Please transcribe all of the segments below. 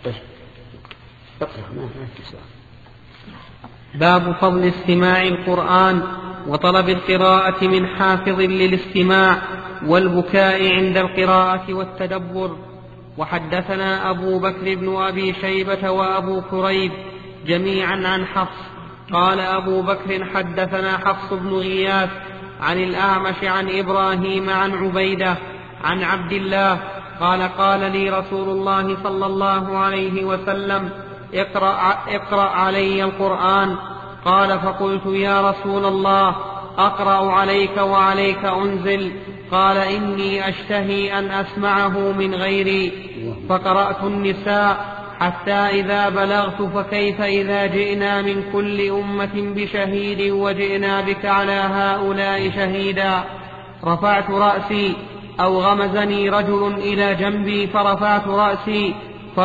طيب اقرأ ما في سؤال. باب فضل استماع القرآن وطلب القراءة من حافظ للاستماع والبكاء عند القراءة والتدبر. وحدثنا أبو بكر بن أبي شيبة وأبو كريب جميعا عن حفص قال أبو بكر حدثنا حفص بن غياث عن الأعمش عن إبراهيم عن عبيدة عن عبد الله قال قال لي رسول الله صلى الله عليه وسلم اقرأ علي القرآن. قال فقلت يا رسول الله أقرأ عليك وعليك أنزل؟ قال إني أشتهي أن أسمعه من غيري. فقرأت النساء حتى إذا بلغت فكيف إذا جئنا من كل أمة بشهيد وجئنا بك على هؤلاء شهيدا. رفعت رأسي أو غمزني رجل إلى جنبي فرفعت رأسي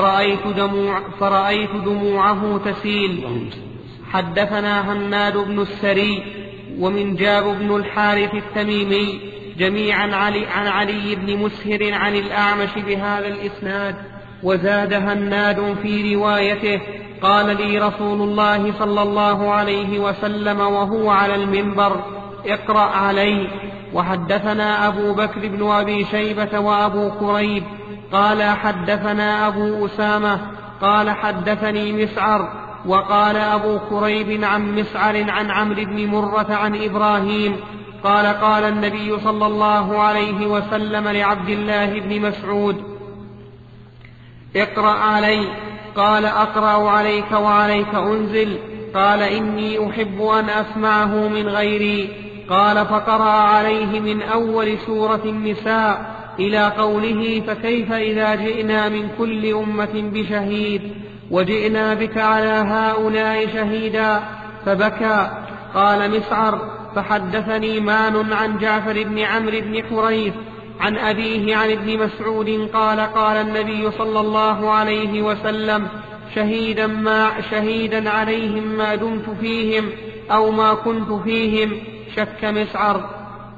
فرأيت دموعه تسيل. حدثنا هناد بن السري ومنجاب بن الحارث التميمي جميعا عن علي بن مسهر عن الأعمش بهذا الإسناد. وزاد هناد في روايته قال لي رسول الله صلى الله عليه وسلم وهو على المنبر اقرأ علي. وحدثنا أبو بكر بن أبي شيبة وأبو كريب قال حدثنا أبو أسامة قال حدثني مسعر. وقال أبو كريب عن مسعر عن عمرو بن مرة عن إبراهيم قال قال النبي صلى الله عليه وسلم لعبد الله بن مسعود اقرأ علي. قال أقرأ عليك وعليك أنزل؟ قال إني أحب أن أسمعه من غيري. قال فقرأ عليه من أول سورة النساء إلى قوله فكيف إذا جئنا من كل أمة بشهيد وجئنا بك على هؤلاء شهيدا فبكى. قال مسعر فحدثني مان عن جعفر بن عمرو بن حريث عن أبيه عن ابن مسعود قال قال النبي صلى الله عليه وسلم شهيدا عليهم ما دمت فيهم أو ما كنت فيهم. شك مسعر.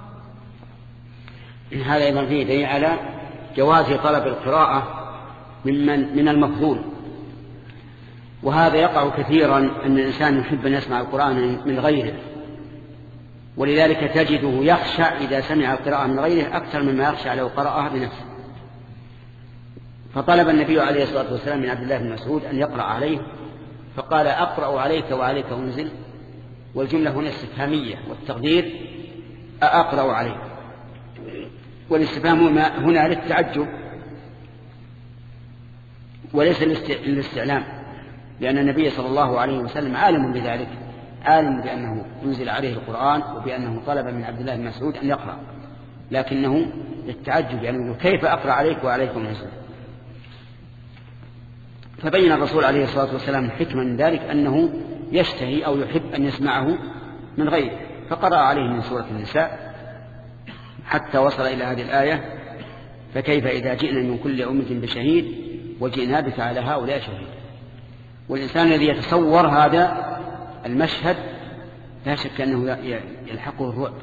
هذا أيضا فيه دليل على جواز طلب القراءة من المفضول، وهذا يقع كثيرا أن الإنسان يحب أن يسمع القرآن من غيره، ولذلك تجده يخشى إذا سمع القراءة من غيره أكثر مما يخشى لو قرأها بنفسه. فطلب النبي عليه الصلاة والسلام من عبد الله بن مسعود أن يقرأ عليه فقال أقرأ عليك وعليك أنزل، والجملة هنا استفهامية والتقدير أقرأ عليك، والاستفهام هنا للتعجب وليس للاستعلام، لأن النبي صلى الله عليه وسلم عالم بذلك، عالم بأنه أنزل عليه القرآن وبأنه طلب من عبد الله بن مسعود أن يقرأ، لكنه للتعجب يعني كيف أقرأ عليك وعليك أنزل. فبين الرسول عليه الصلاة والسلام الحكمة من ذلك أنه يشتهي أو يحب أن يسمعه من غيره، فقرأ عليه من سورة النساء حتى وصل إلى هذه الآية فكيف إذا جئنا من كل أمة بشهيد وجئنا بك على هؤلاء شهيد. والإنسان الذي يتصور هذا المشهد لا شك أنه يلحقه الرعب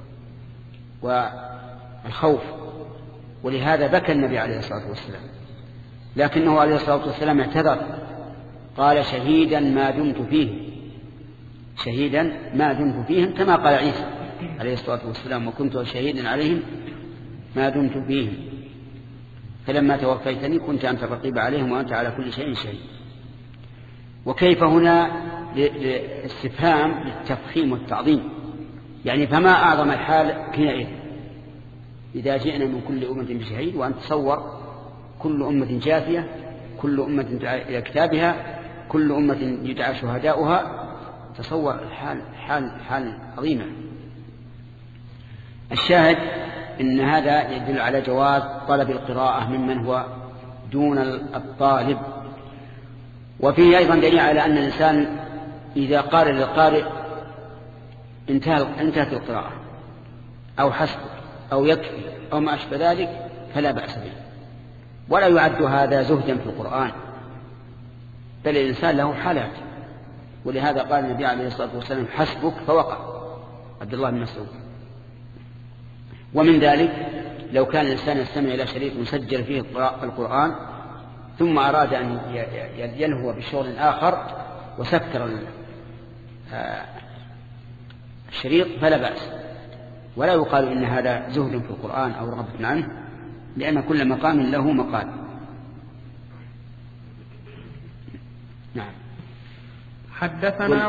والخوف، ولهذا بكى النبي عليه الصلاة والسلام، لكنه عليه الصلاة والسلام اعتذر قال شهيدا ما دمت فيه، شهيدا ما دمت فيهم، كما قال عيسى عليه الصلاة والسلام وكنت شهيدا عليهم ما دمت فيهم فلما توفيتني كنت أنت الرقيب عليهم وأنت على كل شيء شهيد. وكيف هنا استفهام للتفخيم والتعظيم، يعني فما أعظم الحال حينئذ إذا جئنا من كل أمة بشهيد، وأن تصور كل أمة جاثية، كل أمة تدعى إلى كتابها، كل أمة يدعى شهداؤها، تصور حال عظيمة. الشاهد إن هذا يدل على جواز طلب القراءة ممن هو دون الطالب. وفيه أيضا دليل على أن الإنسان إذا قال للقارئ انتهت القراءة أو حسب أو يكفي أو ما أشبه ذلك فلا بأس به، ولا يعد هذا زهدا في القرآن، بل الإنسان له حالات، ولهذا قال النبي عليه الصلاة والسلام حسبك فوقع عبد الله بن مسعود. ومن ذلك لو كان الإنسان يستمع إلى شريط مسجل فيه القرآن ثم أراد أن ينهو بشغل آخر وسكر الشريط فلا بأس، ولا يقال إن هذا زهد في القرآن أو رغبة عنه، لأن كل مقام له مقال. نعم. حدثنا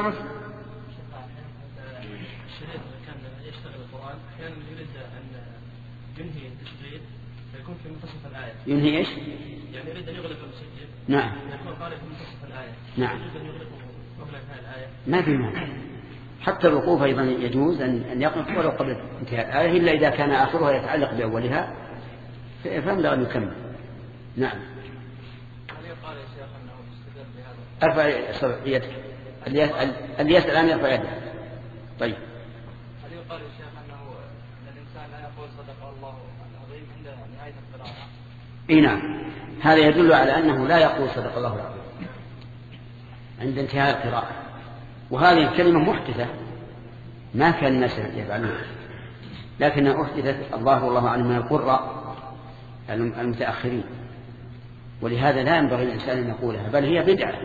الشريط كان يشتغل القرآن أحيانا يريد أن ينهي التشغيل فيكون في منتصف الآية. ينهي إيش؟ يعني يريد أن يغلق المسجل. نعم. يكون قارئ في منتصف الآية. نعم. يريد أن يغلقه قبل انتهاء الآية. ما في مانع. حتى الوقوف أيضا يجوز أن يقف ولو قبل انتهاء الآية، إلا إذا كان آخرها يتعلق بأولها فينبغي أن يكمل. نعم. هل يقال يا شيخ أنه يستدل بهذا؟ ارفع يدك. اللي يسأل الآن يرفع يده. طيب. هل يقال يا شيخ أنه الإنسان لا يقول صدق الله العظيم عند نهاية القراءة؟ إيه نعم، هذا يدل على أنه لا يقول صدق الله العظيم عند انتهاء القراءة، وهذه الكلمة محدثة ما كان الناس يفعلونها، لكنها أحدثت الظاهر والله أعلم من القراء المتأخرين، ولهذا لا ينبغي الإنسان أن يقولها، بل هي بدعة.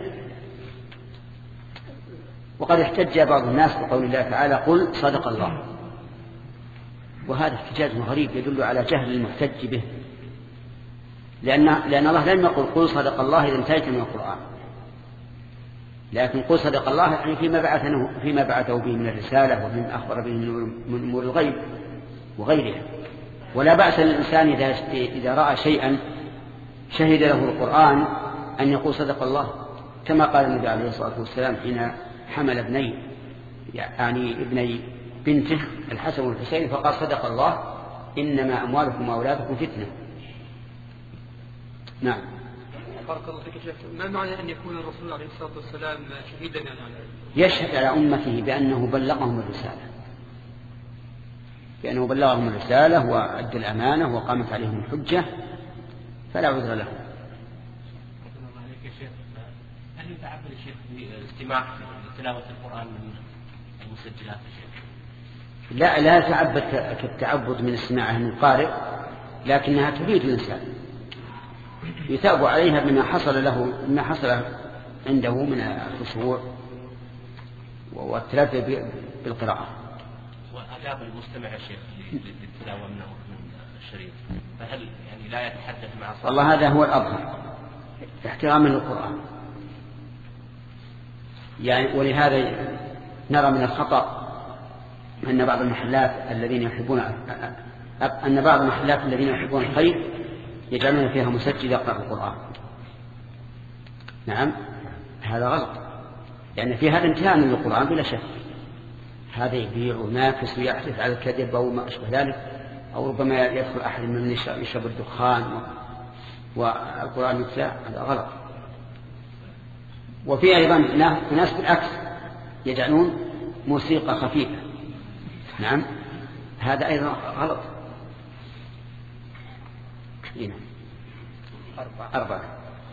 وقد احتج بعض الناس بقول الله تعالى قل صدق الله، وهذا احتجاج غريب يدل على جهل المحتج به، لأن الله لم يقل قل صدق الله إذا انتهيت من القرآن، لكن قل صدق الله يعني فيما بعثه به من الرسالة ومن أخبر به من أمور الغيب وغيرها. ولا بأس للإنسان إذا رأى شيئا شهد له القرآن أن يقول صدق الله، كما قال النبي عليه الصلاة والسلام حين حمل ابني يعني ابني بنته الحسن والحسين فقال صدق الله إنما أموالكم وأولادكم فتنة. نعم. بارك الله فيك يا شيخ، ما معنى أن يكون الرسول عليه الصلاة والسلام شهيدا يعني يشهد على أمته بأنه بلغهم الرسالة وأدى الأمانة وقامت عليهم الحجة فلا عذر له. هل يتعبد الشيخ بالاستماع لتلاوة القرآن من المسجلات يا شيخ؟ لا يتعبد كالتعبد من استماعه من القارئ، لكنها تفيد الإنسان، يثاب عليها بما حصل عنده من الخشوع والتلذذ بالقراءة. وآداب المستمع يا شيخ للتلاوة من الشريط، فهل يعني لا يتحدث مع صاحبه؟ والله هذا هو الأظهر احتراما للقرآن، يعني ولهذا نرى من الخطأ أن بعض المحلات الذين يحبون الخير يجعلون فيها مسجل يقرأ القرآن. نعم، هذا غلط، لأن في هذا امتهان للقرآن بلا شك. هذا يبيع وينافس ويحدث على الكذب أو ما أشبه ذلك، أو ربما يدخل أحد من يشرب الدخان والقرآن يتلى، هذا غلط. وفي أيضا ناس بالعكس يجعلون موسيقى خفيفة. نعم، هذا أيضا غلط. هنا 4.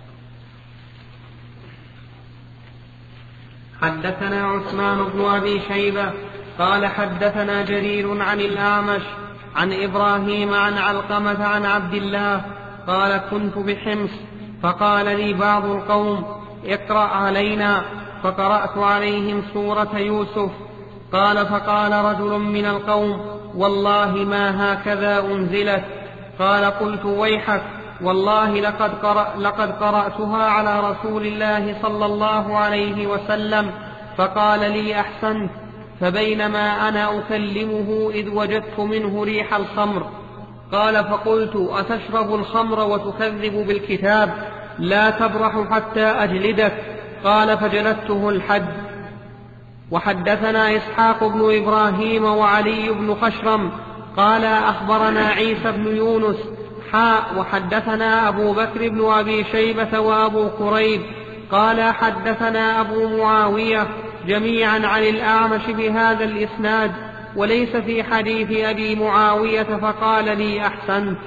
حدثنا عثمان بن أبي شيبة قال حدثنا جرير عن الأعمش عن إبراهيم عن علقمة عن عبد الله قال كنت بحمص فقال لي بعض القوم اقرأ علينا، فقرأت عليهم سورة يوسف. قال فقال رجل من القوم والله ما هكذا أنزلت. قال قلت ويحك والله لقد قرأتها على رسول الله صلى الله عليه وسلم. فقال لي أحسنت. فبينما أنا أكلمه إذ وجدت منه ريح الخمر. قال فقلت أتشرب الخمر وتكذب بالكتاب؟ لا تبرح حتى أجلدك. قال فجلدته الحد. وحدثنا إسحاق بن إبراهيم وعلي بن خشرم قال أخبرنا عيسى بن يونس وحدثنا أبو بكر بن أبي شيبة وأبو كريب قال حدثنا أبو معاوية جميعا عن الأعمش بهذا الإسناد وليس في حديث أبي معاوية فقال لي أحسنت.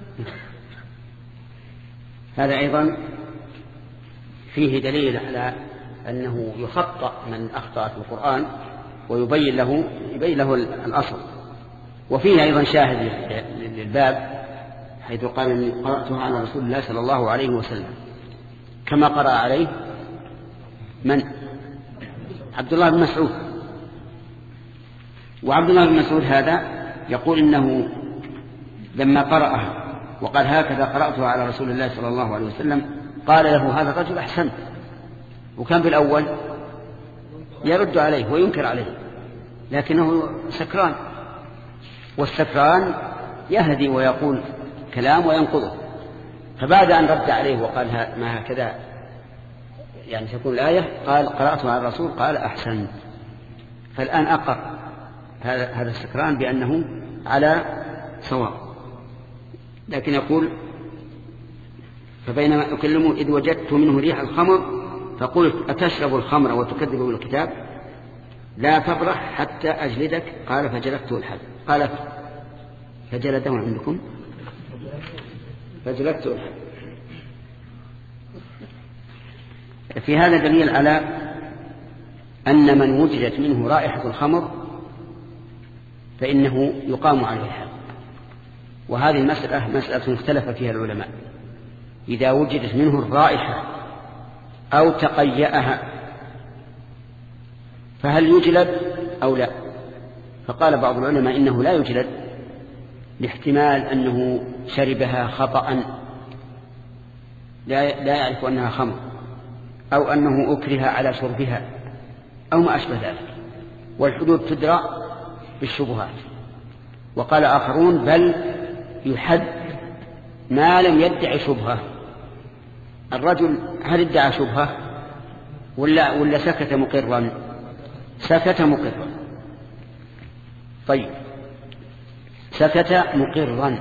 هذا أيضا فيه دليل على أنه يخطأ من أخطأ في القرآن ويبين له الأصل. وفيه أيضا شاهد للباب حيث قال إني قرأتها على رسول الله صلى الله عليه وسلم، كما قرأ عليه من؟ عبد الله بن مسعود. وعبد الله بن مسعود هذا يقول إنه لما قرأها وقال هكذا قرأتها على رسول الله صلى الله عليه وسلم قال له هذا الرجل أحسنت، وكان في الأول يرد عليه وينكر عليه لكنه سكران، والسكران يهدي ويقول كلام وينقضه. فبعد أن رد عليه وقال ما هكذا يعني تكون الآية قال قرأتها على الرسول قال أحسنت. فالآن أقر هذا السكران بأنه على صواب. لكن يقول فبينما أكلمه إذ وجدت منه ريح الخمر فقلت أتشرب الخمر وتكذب بالكتاب لا تفرح حتى أجلدك قال فجلدته الحد. قال فجلده عندكم فجلدته الحد. في هذا دليل على أن من وجدت منه رائحة الخمر فإنه يقام عليه الحد. وهذه المسألة مسألة اختلف فيها العلماء، إذا وجدت منه الرائحة أو تقيأها فهل يجلد أو لا؟ فقال بعض العلماء إنه لا يجلد لاحتمال أنه شربها خطأ لا يعرف أنها خمر، أو أنه أكره على شربها أو ما أشبه ذلك، والحدود تدرى بالشبهات. وقال آخرون بل يحد ما لم يدعي شبهة. الرجل هل ادعى شبهة ولا سكت مقرا؟ سكت مقرا. طيب سكت مقرا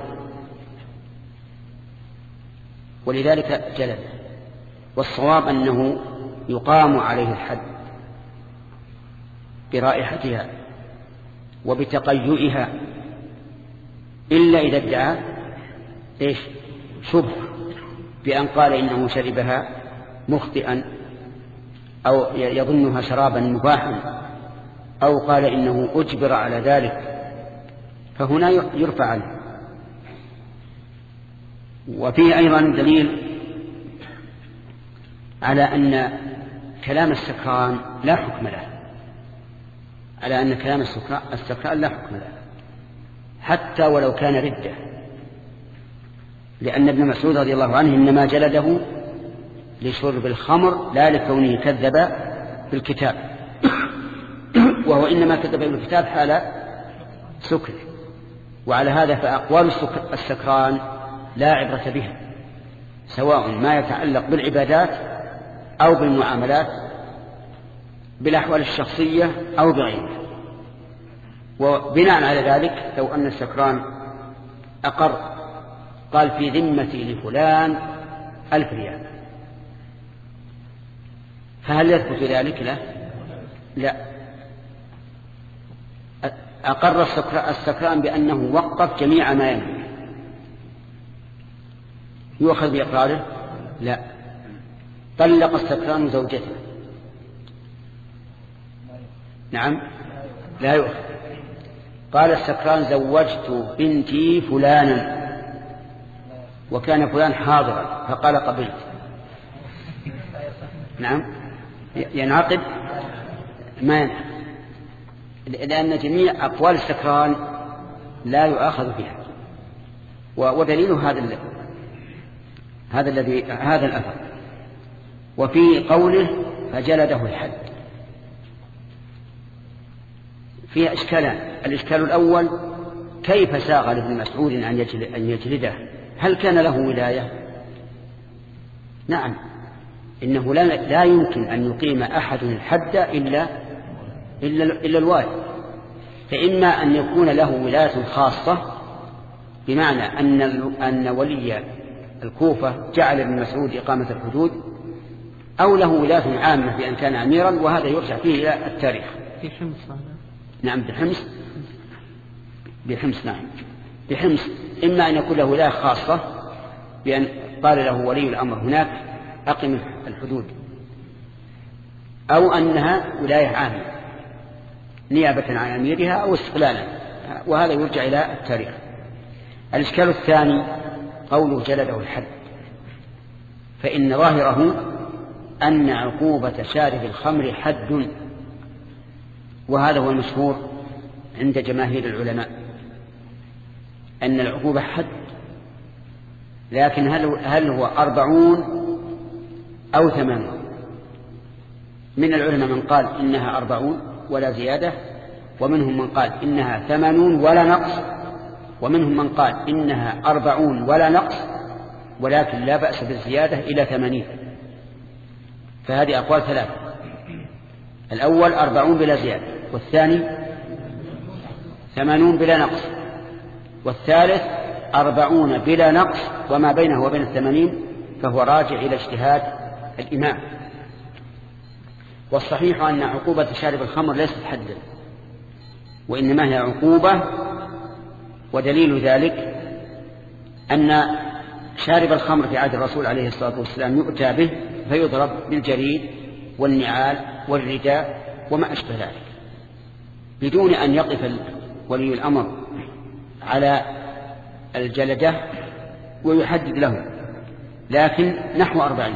ولذلك جلد. والصواب أنه يقام عليه الحد برائحتها وبتقيؤها إلا إذا ادعى شبهة بأن قال إنه شربها مخطئا أو يظنها شرابا مباحا أو قال إنه أجبر على ذلك، فهنا يرفع عنه. وفيه أيضا دليل على أن كلام السكران لا حكم له، على أن كلام السكران لا حكم له حتى ولو كان ردة، لأن ابن مسعود رضي الله عنه إنما جلده لشرب الخمر لا لكونه كذب بالكتاب، وهو إنما كذب بالكتاب حال سكر. وعلى هذا فأقوال السكران لا عبرة بها، سواء ما يتعلق بالعبادات أو بالمعاملات بالأحوال الشخصية أو بغيرها. وبناء على ذلك لو أن السكران أقر قال في ذمتي لفلان 1000 ريال، فهل يثبت ذلك؟ لا. أقر السكران بأنه وقف جميع ما يملك، يؤخذ بإقراره؟ لا. طلق السكران زوجته، نعم لا يؤخذ. قال السكران زوجت بنتي فلانا وكان فلان حاضرا فقال قبلت، نعم ينعقد؟ ما ينعقد، لأن جميع أقوال السكران لا يؤاخذ بها. ودليله هذا الأثر. وفي قوله فجلده الحد فيها إشكالان. الإشكال الأول كيف ساغ لابن مسعود أن يجلده؟ هل كان له ولاية؟ نعم، إنه لا يمكن أن يقيم أحد الحد إلا الوالي. فإما أن يكون له ولاية خاصة بمعنى أن ولي الكوفة جعل ابن مسعود إقامة الحدود، أو له ولاية عامة بأن كان أميرا، وهذا يرجع فيه إلى التاريخ. في حمص. نعم بحمص نعم بحمص. إما أن يكون له ولاية خاصة بأن قال له ولي الأمر هناك أقم الحدود، أو أنها ولاية عامة نيابة عن أميرها أو استقلالا، وهذا يرجع إلى التاريخ. الإشكال الثاني قوله جلده الحد، فإن ظاهره أن عقوبة شارب الخمر حد، وهذا هو المشهور عند جماهير العلماء أن العقوبة حد، لكن هل هو 40 أو 80؟ من العلماء من قال إنها 40 ولا زيادة، ومنهم من قال إنها 80 ولا نقص، ومنهم من قال إنها 40 ولا نقص ولكن لا بأس بالزيادة إلى 80. فهذه أقوال ثلاثة: الأول 40 بلا زيادة، والثاني 80 بلا نقص، والثالث 40 بلا نقص، وما بينه وبين 80 فهو راجع إلى اجتهاد الإمام. والصحيح أن عقوبة شارب الخمر ليست حدا، وإنما هي عقوبة، ودليل ذلك أن شارب الخمر في عهد الرسول عليه الصلاة والسلام يؤتى به فيضرب بالجريد والنعال والرداء وما أشبه ذلك، بدون أن يقف ولي الأمر على الجلدة ويحدد له، لكن نحو 40.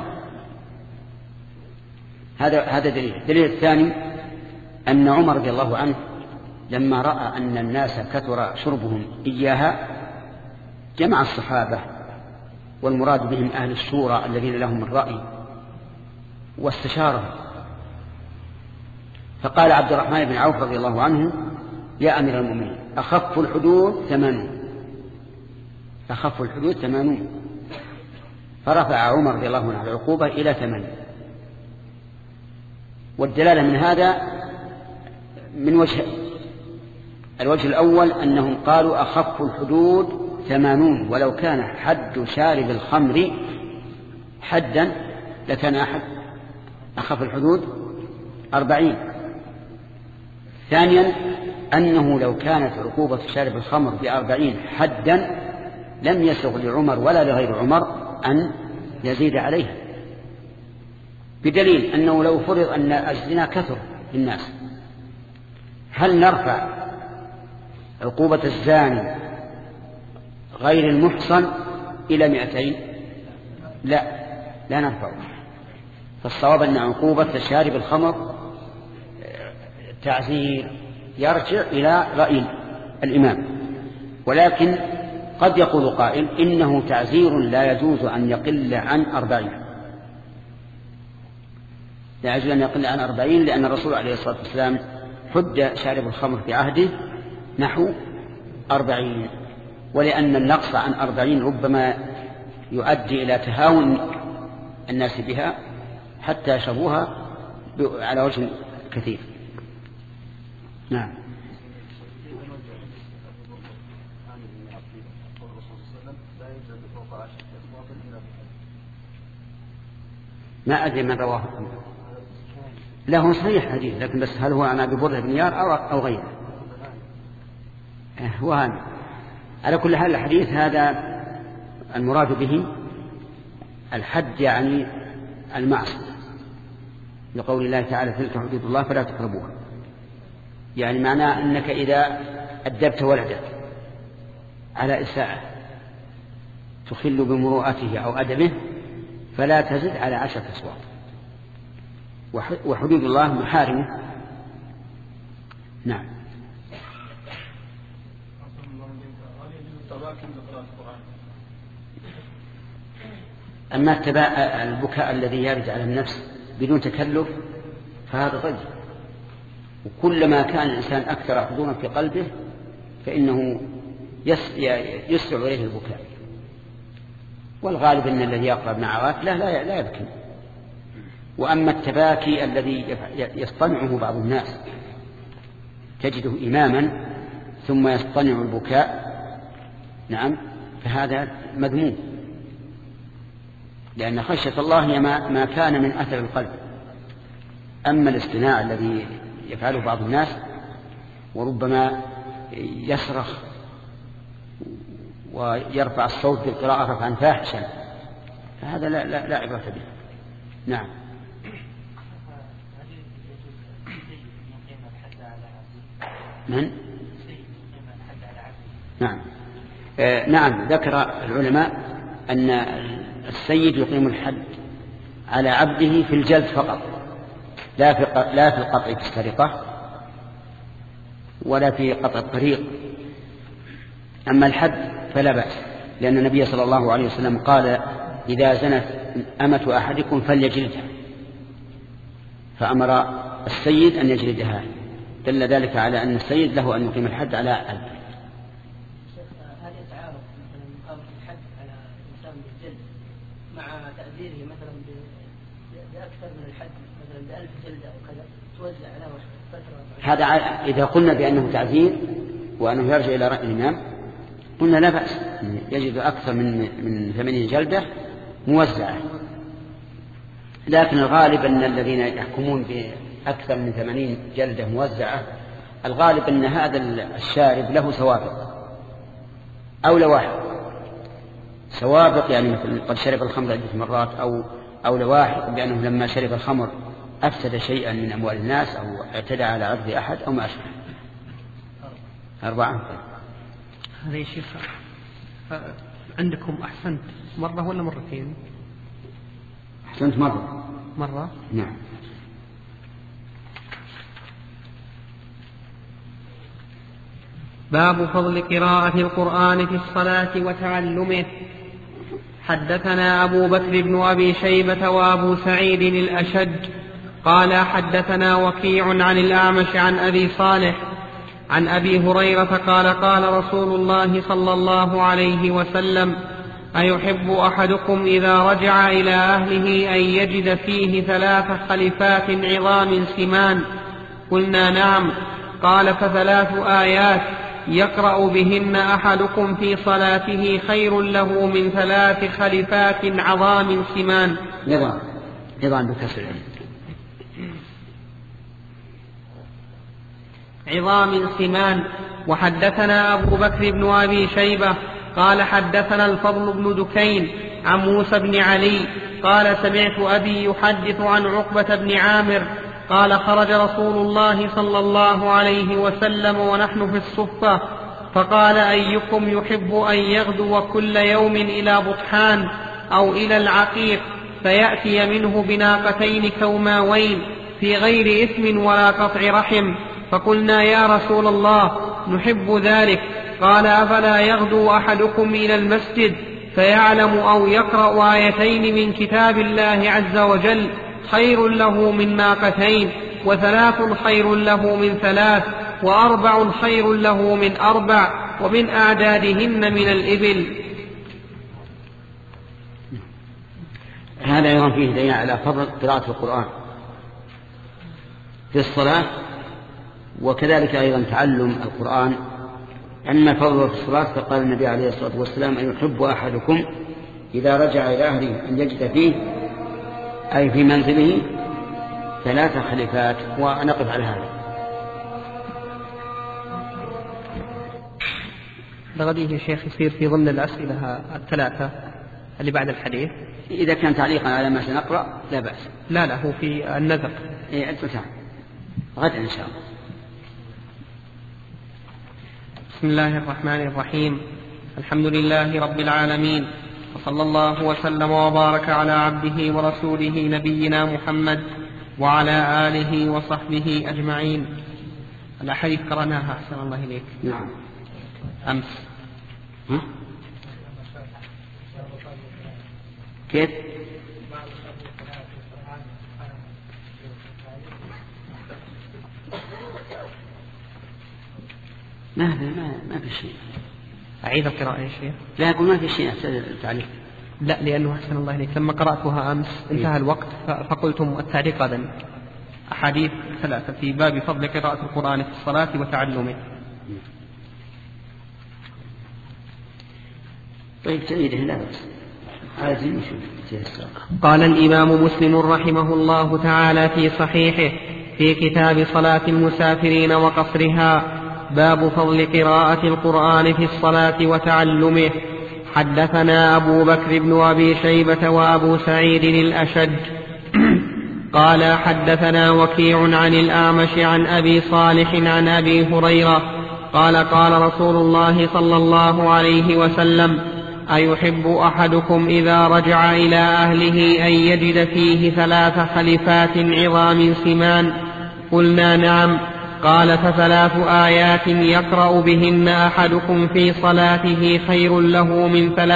هذا دليل الثاني أن عمر رضي الله عنه لما رأى أن الناس كثر شربهم إياها جمع الصحابة، والمراد بهم أهل الشورى الذين لهم الرأي، واستشارهم، فقال عبد الرحمن بن عوف رضي الله عنه: يا أمير المؤمنين، أخف الحدود 80، أخف الحدود 80. فرفع عمر رضي الله عنه العقوبة إلى 80. والدلالة من هذا من وجهين: الوجه الأول أنهم قالوا أخف الحدود 80، ولو كان حد شارب الخمر حدا لكان أخف الحدود 40. ثانيا أنه لو كانت عقوبة شارب الخمر ب40 حدا لم يسغ لعمر ولا لغير عمر أن يزيد عليها، بدليل أنه لو فرض أن الزنا كثر للناس، هل نرفع عقوبة الزاني غير المحصن إلى 200؟ لا نرفع. فالصواب أن عقوبة شارب الخمر تعزير يرجع إلى رأي الإمام، ولكن قد يقول قائل إنه تعزير لا يجوز أن يقل عن 40، لا يجوز أن يقل عن 40، لأن الرسول عليه الصلاة والسلام حد شارب الخمر في عهده نحو 40، ولأن النقص عن 40 ربما يؤدي إلى تهاون الناس بها حتى يشربوها على وجه كثير. نعم. ما أدري من رواه، له صحيح حديث، لكن بس هل هو عن أبي برده بن نيار أو غيره؟ هو هذا. على كل حال الحديث هذا المراد به الحد، يعني المعصية، لقول الله تعالى: تلك حدود الله فلا تقربوها. يعني معناه أنك إذا أدبت ولدك على إساءة تخل بمروءته أو أدبه فلا تزد على 10 أصوات. وحدود الله محارمه. نعم. أما البكاء الذي يرد على النفس بدون تكلف فهذا ضيق، وكلما كان الإنسان أكثر حضورا في قلبه فإنه يسرع إليه البكاء. والغالب أن الذي يقرأ ابن عوات لا يبكي. وأما التباكي الذي يصطنعه بعض الناس تجده إماما ثم يصطنع البكاء، نعم، فهذا مذموم، لأن خشية الله هي ما كان من أثر القلب. أما الاصطناع الذي يفعله بعض الناس وربما يصرخ ويرفع الصوت بالقراءة رفعا فاحشا فهذا لا عبرة به. نعم. من؟ نعم. نعم، ذكر العلماء أن السيد يقيم الحد على عبده في الجلد فقط، لا في القطع في السرقة ولا في قطع الطريق. أما الحد فلا بأس، لأن النبي صلى الله عليه وسلم قال إذا زنت أمة أحدكم فليجلدها، فأمر السيد أن يجلدها، دل ذلك على أن السيد له أن يقيم الحد على عبده. هل يتعارض مثلا مقامة الحد على الإنسان بالجلد مع تأثيره مثلا بأكثر من الحد، مثلا ب1000 جلدة أو كذا توزع على فترة؟ هذا إذا قلنا بأنه تعزير وأنه يرجع إلى رأي الإمام قلنا لا بأس، يجد أكثر من 80 جلدة موزعة. لكن الغالب أن الذين يحكمون بأكثر من 80 جلدة موزعة، الغالب أن هذا الشارب له سوابق أو لواحق. سوابق يعني مثل قد شرب الخمر عدة مرات، أو لواحق بأنه لما شرب الخمر أفسد شيئا من أموال الناس أو اعتدى على عرض أحد أو ما أشبه. 4. هذا يا شيخ عندكم أحسنت مرة ولا مرتين؟ أحسنت مرة. نعم. باب فضل قراءة القرآن في الصلاة وتعلمه. حدثنا أبو بكر بن أبي شيبة وأبو سعيد الأشج قال حدثنا وكيع عن الأعمش عن أبي صالح عن أبي هريرة قال قال رسول الله صلى الله عليه وسلم: أيحب أحدكم إذا رجع إلى أهله أن يجد فيه 3 خلفات عظام سمان؟ قلنا نعم. قال: ف3 آيات يقرأ بهن أحدكم في صلاته خير له من 3 خلفات عظام سمان. عظام بكسر عظام سمان. وحدثنا أبو بكر بن أبي شيبة قال حدثنا الفضل بن دكين عن موسى بن علي قال سمعت أبي يحدث عن عقبة بن عامر قال خرج رسول الله صلى الله عليه وسلم ونحن في الصفة فقال: أيكم يحب أن يغدو كل يوم إلى بطحان أو إلى العقيق فيأتي منه بناقتين كوماوين في غير إثم ولا قطع رحم؟ فقلنا: يا رسول الله نحب ذلك. قال: أفلا يغدو أحدكم إلى المسجد فيعلم أو يقرأ آيتين من كتاب الله عز وجل خير له من ناقتين، و3 خير له من 3، و4 خير له من 4، ومن أعدادهن من الإبل. هذا أيضا فيه دليل على فضل قراءة القرآن في الصلاة، وكذلك أيضا تعلم القرآن. أما فضله في الصلاة فقال النبي عليه الصلاة والسلام: أن يحب أحدكم إذا رجع إلى أهله أن يجد فيه أي في منزله 3 خلفات. ونقف على هذا. بغديه يا شيخ يصير في ضمن الأسئلة 3 اللي بعد الحديث. إذا كان تعليقا على ما سنقرأ لا بأس. لا هو في النذر. أنت غدا إن شاء الله. بسم الله الرحمن الرحيم. الحمد لله رب العالمين، وصلى الله وسلم وبارك على عبده ورسوله نبينا محمد وعلى آله وصحبه أجمعين. الأحاديث قرأناها أحسن الله إليك. نعم. أمس. كيف؟ ما في شيء. أعيد القراءة يا شيخ؟ لا أقول ما في شيء تعليق. لا، لأنه أحسن الله إليك لما قرأتها أمس انتهى الوقت فقلتم التعليق غدا. أحاديث 3 في باب فضل قراءة القرآن في الصلاة وتعلمه. طيب تعيده لا بس. قال الإمام مسلم رحمه الله تعالى في صحيحه في كتاب صلاة المسافرين وقصرها: باب فضل قراءة القرآن في الصلاة وتعلمه. حدثنا أبو بكر بن أبي شيبة وأبو سعيد الأشج قال حدثنا وكيع عن الأعمش عن أبي صالح عن أبي هريرة قال قال رسول الله صلى الله عليه وسلم: أيحب أحدكم إذا رجع إلى أهله أن يجد فيه 3 خلفات عظام سمان؟ قلنا نعم. قال: ف3 آيات يقرأ بهن أحدكم في صلاته خير له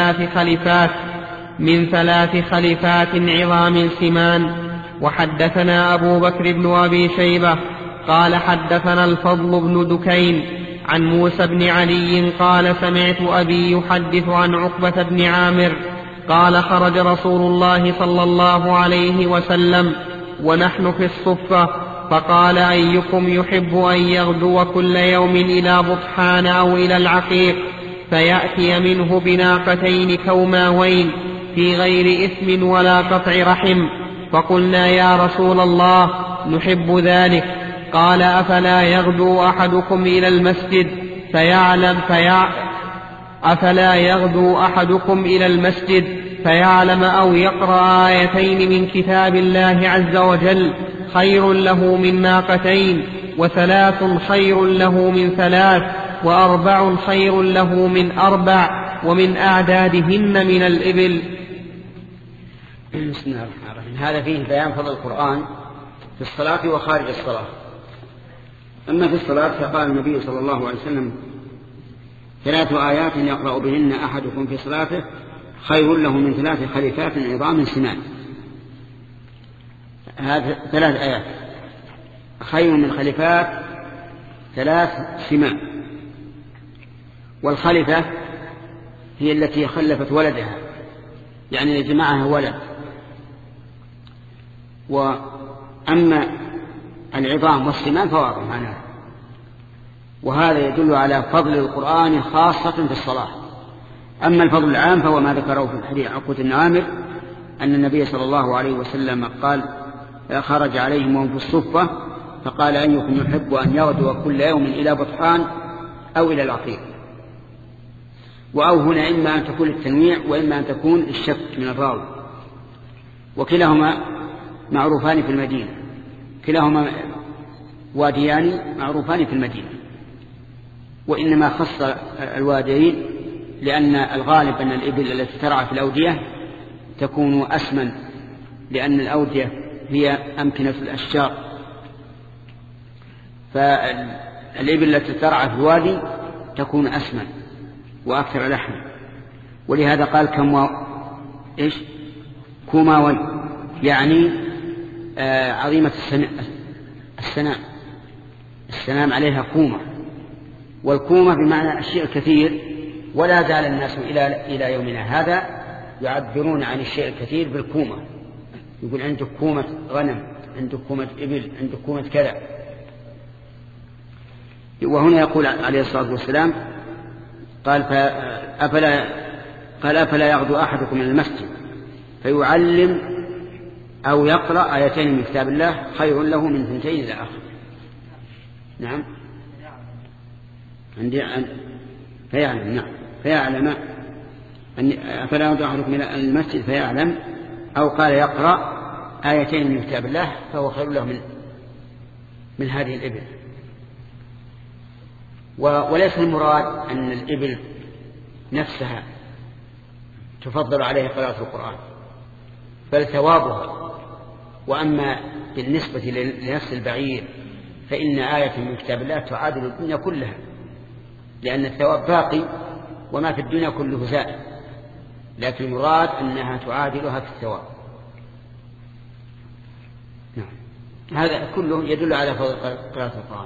من 3 خلفات عظام سمان. وحدثنا أبو بكر بن أبي شيبة قال حدثنا الفضل بن دكين عن موسى بن علي قال: سمعت أبي يحدث عن عقبة بن عامر قال: خرج رسول الله صلى الله عليه وسلم ونحن في الصفة، فقال: أيكم يحب أن يغدو كل يوم إلى بطحان أو إلى العقيق فيأتي منه بناقتين كوماوين في غير إثم ولا قطع رحم؟ فقلنا: يا رسول الله نحب ذلك. قال: أفلا يغدو أحدكم إلى المسجد فيعلم أو يقرأ آيتين من كتاب الله عز وجل خير له من ناقتين، 3 خير له من 3، 4 خير له من 4، ومن أعدادهن من الإبل. بسم الله الرحمن الرحيم. هذا فيه بيان فضل القرآن في الصلاة وخارج الصلاة. أما في الصلاة فقال النبي صلى الله عليه وسلم: 3 آيات يقرأ بهن أحدكم في صلاته خير له من 3 خليفات عظام سمان. هذه 3 آيات خير من خليفات 3 سمان. والخليفة هي التي خلفت ولدها، يعني لجمعها ولد. وأما العظام والسمان فواضح معناه. وهذا يدل على فضل القرآن خاصة في الصلاة. أما الفضل العام فهو ما ذكره في الحديث عقبة بن عامر أن النبي صلى الله عليه وسلم قال: خرج عليهم وهم في الصفة فقال: أيكم يحب أن يغدو كل يوم إلى بطحان أو إلى العقيق. وأو هنا إما أن تكون التنويع وإما أن تكون الشك من الراوي، وكلاهما معروفان في المدينة، كلاهما واديان معروفان في المدينة، وإنما خص الواديين لأن الغالب أن الإبل التي ترعى في الأودية تكون أسمن، لأن الأودية هي أمكنة الأشجار، فالإبل التي ترعى في الوادي تكون أسمن وأكثر لحم. ولهذا قال كوماوي، يعني عظيمة السنام عليها كومة، والكومة بمعنى الشيء الكثير. ولا زال الناس إلى يومنا هذا يعبرون عن الشيء الكثير بالكومة، يقول عندك كومة غنم، عندك كومة إبل، عندك كومة كذا. وهنا يقول عليه الصلاة والسلام قال: أفلا يغدو أحدكم من المسجد فيعلم أو يقرأ آيتين من كتاب الله خير له من 2 إلى آخر. نعم، فيعلم. نعم، فيعلم أفلا يغدو أحدكم من المسجد فيعلم، أو قال يقرأ آيتين من كتاب الله فهو خير له من هذه الإبل. وليس المراد أن الإبل نفسها تفضل عليه قراءة القرآن، بل ثوابها. وأما بالنسبة لنفس البعير فإن آية من كتاب الله تعادل الدنيا كلها، لأن الثواب باقي وما في الدنيا كله زائد، لكن المراد أنها تعادلها في الثواب. هذا كله يدل على فضل قراءة القرآن.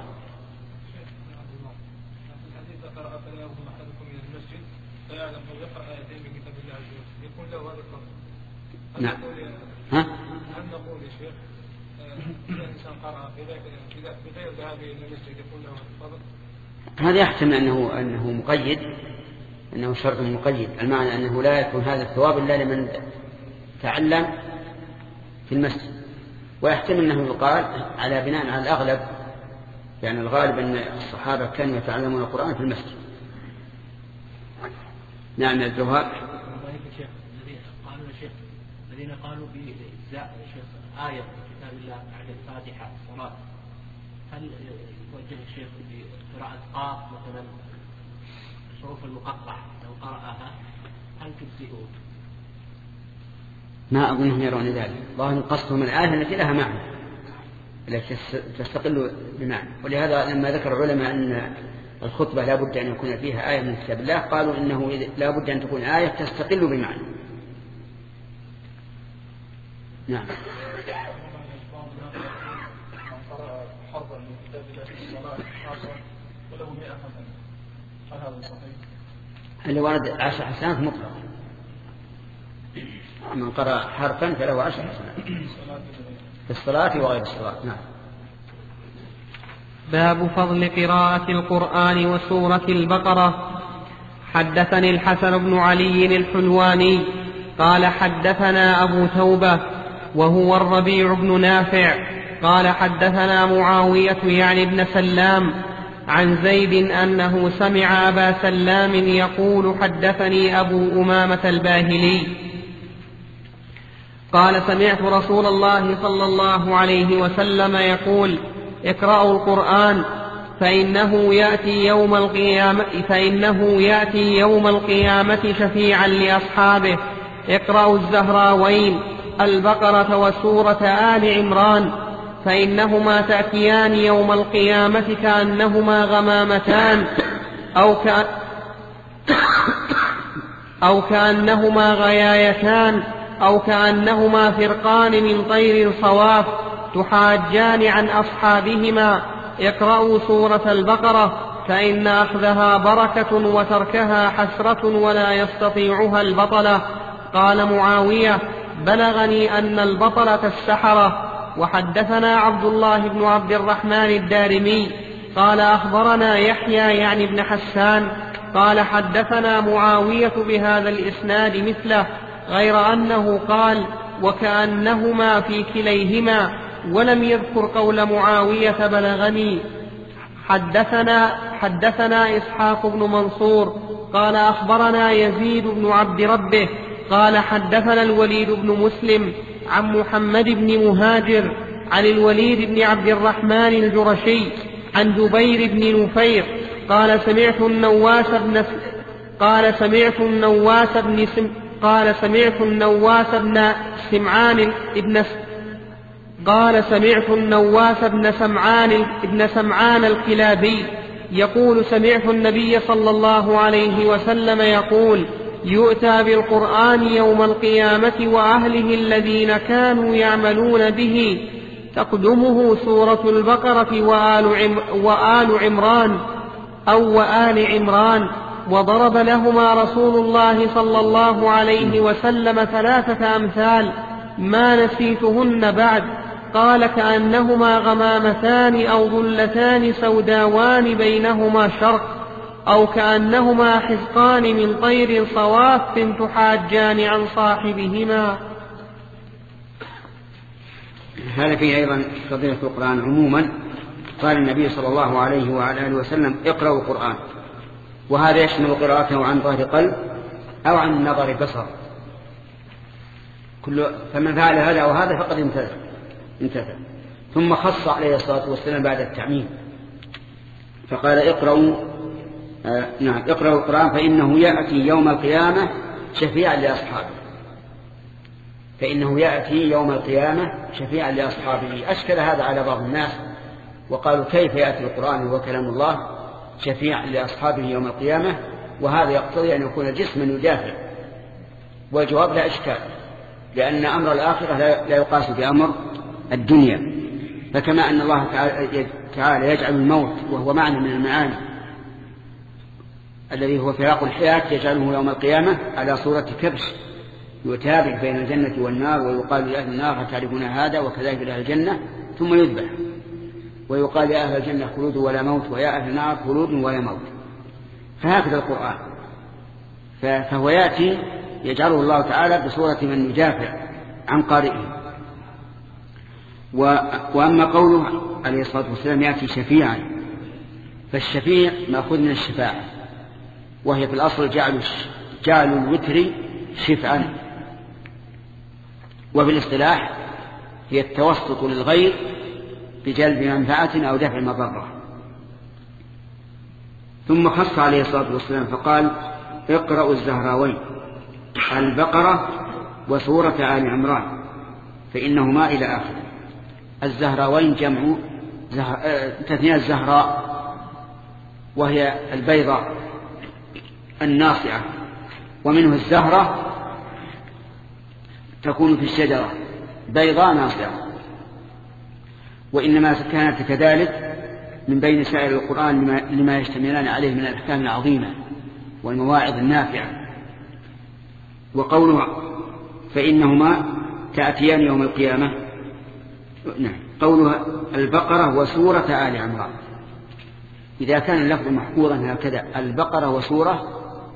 نعم. ها؟ هل نقول يا شيخ إذا الإنسان قرأ بغير ذهاب إلى المسجد يكون له فضل؟ هذا يحتمل أنه مقيد، أنه شرط مقيد، المعنى أنه لا يكون هذا الثواب إلا لمن تعلم في المسجد. ويحتمل أنه يقال على بناء على الأغلب، يعني الغالب أن الصحابة كانوا يتعلمون القرآن في المسجد. نعم الجوهر. الذين قالوا بإجزاء آية في كتاب الله بعد الفاتحة الصلاة، هل يوجه الشيخ بقراءة قاف مثلا الحروف المقطعة لو قرأها هل تجزئه؟ ما أظنهم يرون ذلك. ظاهر قصدهم الآية التي لها معنى التي تستقل بمعنى. ولهذا لما ذكر العلماء أن الخطبة لا بد أن يكون فيها آية من كتاب الله قالوا إنه لا بد أن تكون آية تستقل بمعنى. نعم. اللي ورد 10 حسنات مطلقا. من قرأ حرفا فله 10 حسنات في الصلاة وغير الصلاة. نعم. باب فضل قراءة القرآن وسورة البقرة. حدثني الحسن بن علي الحلواني قال حدثنا أبو توبة وهو الربيع بن نافع قال حدثنا معاوية يعني ابن سلام عن زيد أنه سمع أبا سلام يقول حدثني أبو أمامة الباهلي قال سمعت رسول الله صلى الله عليه وسلم يقول اقرأوا القرآن فإنه يأتي يوم القيامة شفيعا لأصحابه. اقرأوا الزهراوين البقرة وسورة آل عمران فإنهما تأتيان يوم القيامة كأنهما غمامتان أو كأنهما غيايتان أو كأنهما فرقان من طير صواف تحاجان عن أصحابهما. اقرأوا سورة البقرة فإن أخذها بركة وتركها حسرة ولا يستطيعها البطلة. قال معاوية بلغني أن البطلة السحرة. وحدثنا عبد الله بن عبد الرحمن الدارمي قال أخبرنا يحيى يعني ابن حسان قال حدثنا معاوية بهذا الإسناد مثله غير أنه قال وكأنهما في كليهما ولم يذكر قول معاوية بلغني. حدثنا إسحاق بن منصور قال أخبرنا يزيد بن عبد ربه قال حدثنا الوليد بن مسلم عن محمد بن مهاجر عن الوليد بن عبد الرحمن الجرشي عن جبير بن نفير قال سمعت النواس بن سمعان الكلابي يقول سمعت النبي صلى الله عليه وسلم يقول يؤتى بالقرآن يوم القيامة وأهله الذين كانوا يعملون به تقدمه سورة البقرة وآل عمران وضرب لهما رسول الله صلى الله عليه وسلم 3 أمثال ما نسيتهن بعد. قال كأنهما غمامتان أو ظلتان سوداوان بينهما شرق أو كأنهما حزقان من طير صواف تحاجان عن صاحبهما. هذا فيه أيضا فضيلة القرآن عموما. قال النبي صلى الله عليه وعلى آله وسلم اقرأوا القرآن، وهذا يشمل قراءته عن ظهر قلب أو عن نظر بصر. فمن فعل هذا أو هذا فقد امتثل. ثم خص عليه الصلاة والسلام بعد التعميم فقال اقرأوا القرآن فإنه يأتي يوم القيامة شفيعا لأصحابه. أشكل هذا على بعض الناس وقالوا كيف يأتي القرآن وهو كلام الله شفيعا لأصحابه يوم القيامة وهذا يقتضي أن يكون جسما يدافع. والجواب لا إشكال، لأن أمر الآخرة لا يقاس بأمر الدنيا. فكما أن الله تعالى يجعل الموت وهو معنى من المعاني الذي هو فراق الحياة يجعله يوم القيامة على صورة كبش يتابع بين الجنة والنار ويقال لأهل النار هتعرفون هذا وكذلك لأهل الجنة ثم يذبح ويقال يا أهل الجنة خلود ولا موت ويا أهل النار خلود ولا موت. فهكذا القرآن فهو يأتي يجعله الله تعالى بصورة من يدافع عن قارئه. وأما قوله عليه الصلاة والسلام يأتي شفيعا، فالشفيع مأخوذ من الشفاعة وهي في الأصل جعل الوتر شفعا، وفي الاصطلاح هي التوسط للغير بجلب منفعة أو دفع مضرة. ثم خص عليه الصلاة والسلام فقال اقرأوا الزهراوين البقرة وسورة آل عمران فإنهما إلى آخر. الزهراوين جمع تثنية الزهراء وهي البيضاء الناصعة، ومنه الزهرة تكون في الشجرة بيضاء ناصعة، وإنما كانت كذلك من بين سائر القرآن لما يشتملان عليه من الأحكام العظيمة والمواعظ النافعة. وقوله فإنهما تأتيان يوم القيامة، قولها البقرة وسورة آل عمران، إذا كان اللفظ محفوظا هكذا البقرة وسورة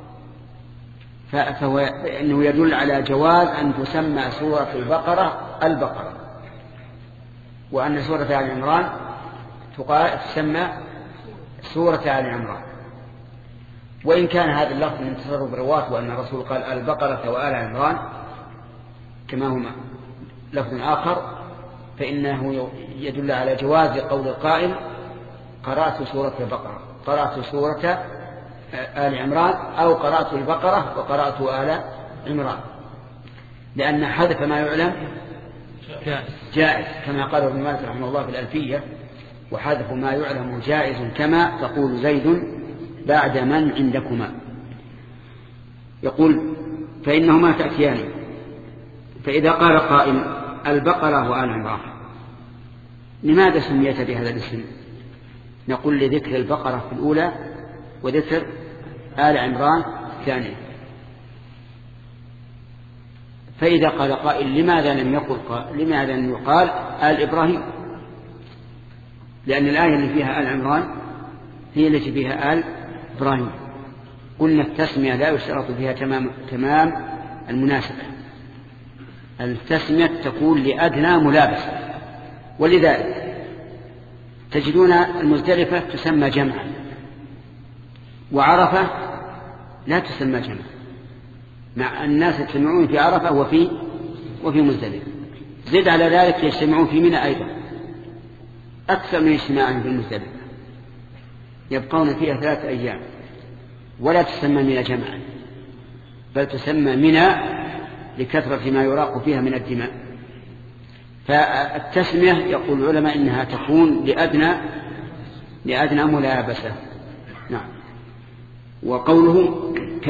فإنه يدل على جواز أن تسمى سورة البقرة، وأن سورة آل عمران تسمى سورة آل عمران. وإن كان هذا اللفظ من تصرف الرواة وأن الرسول قال البقرة وآل عمران كما هما لفظ آخر، فإنه يدل على جواز قول القائل قرأت سورة البقرة، قرأت سورة آل عمران، أو قرأت البقرة وقرأت آل عمران، لأن حذف ما يعلم جائز كما قال ابن مالك رحمه الله في الألفية: وحذف ما يعلم جائز كما تقول زيد بعد من عندكما. يقول فإنهما تأتيان. فإذا قال قائل البقرة وآل عمران لماذا سميت بهذا الاسم؟ نقول لذكر البقرة في الأولى وذكر آل عمران الثانية. فإذا قال قائل لماذا لم يقال آل إبراهيم؟ لأن الآية اللي فيها آل عمران هي التي فيها آل إبراهيم. قلنا التسمية لا يشترط فيها تمام المناسبة، التسمية تكون لأدنى ملابسة، ولذلك تجدون المزدلفة تسمى جمعا، وعرفة لا تسمى جمعا، مع الناس يجتمعون في عرفة وفي مزدلفة. زد على ذلك يجتمعون في منى أيضا أكثر من اجتماعهم في المزدلفة، يبقون فيها 3 أيام، ولا تسمى منى جمعا بل تسمى منى لكثرة ما يراق فيها من الدماء. فالتسمية يقول العلماء إنها تكون لأدنى ملابسة. نعم. وقوله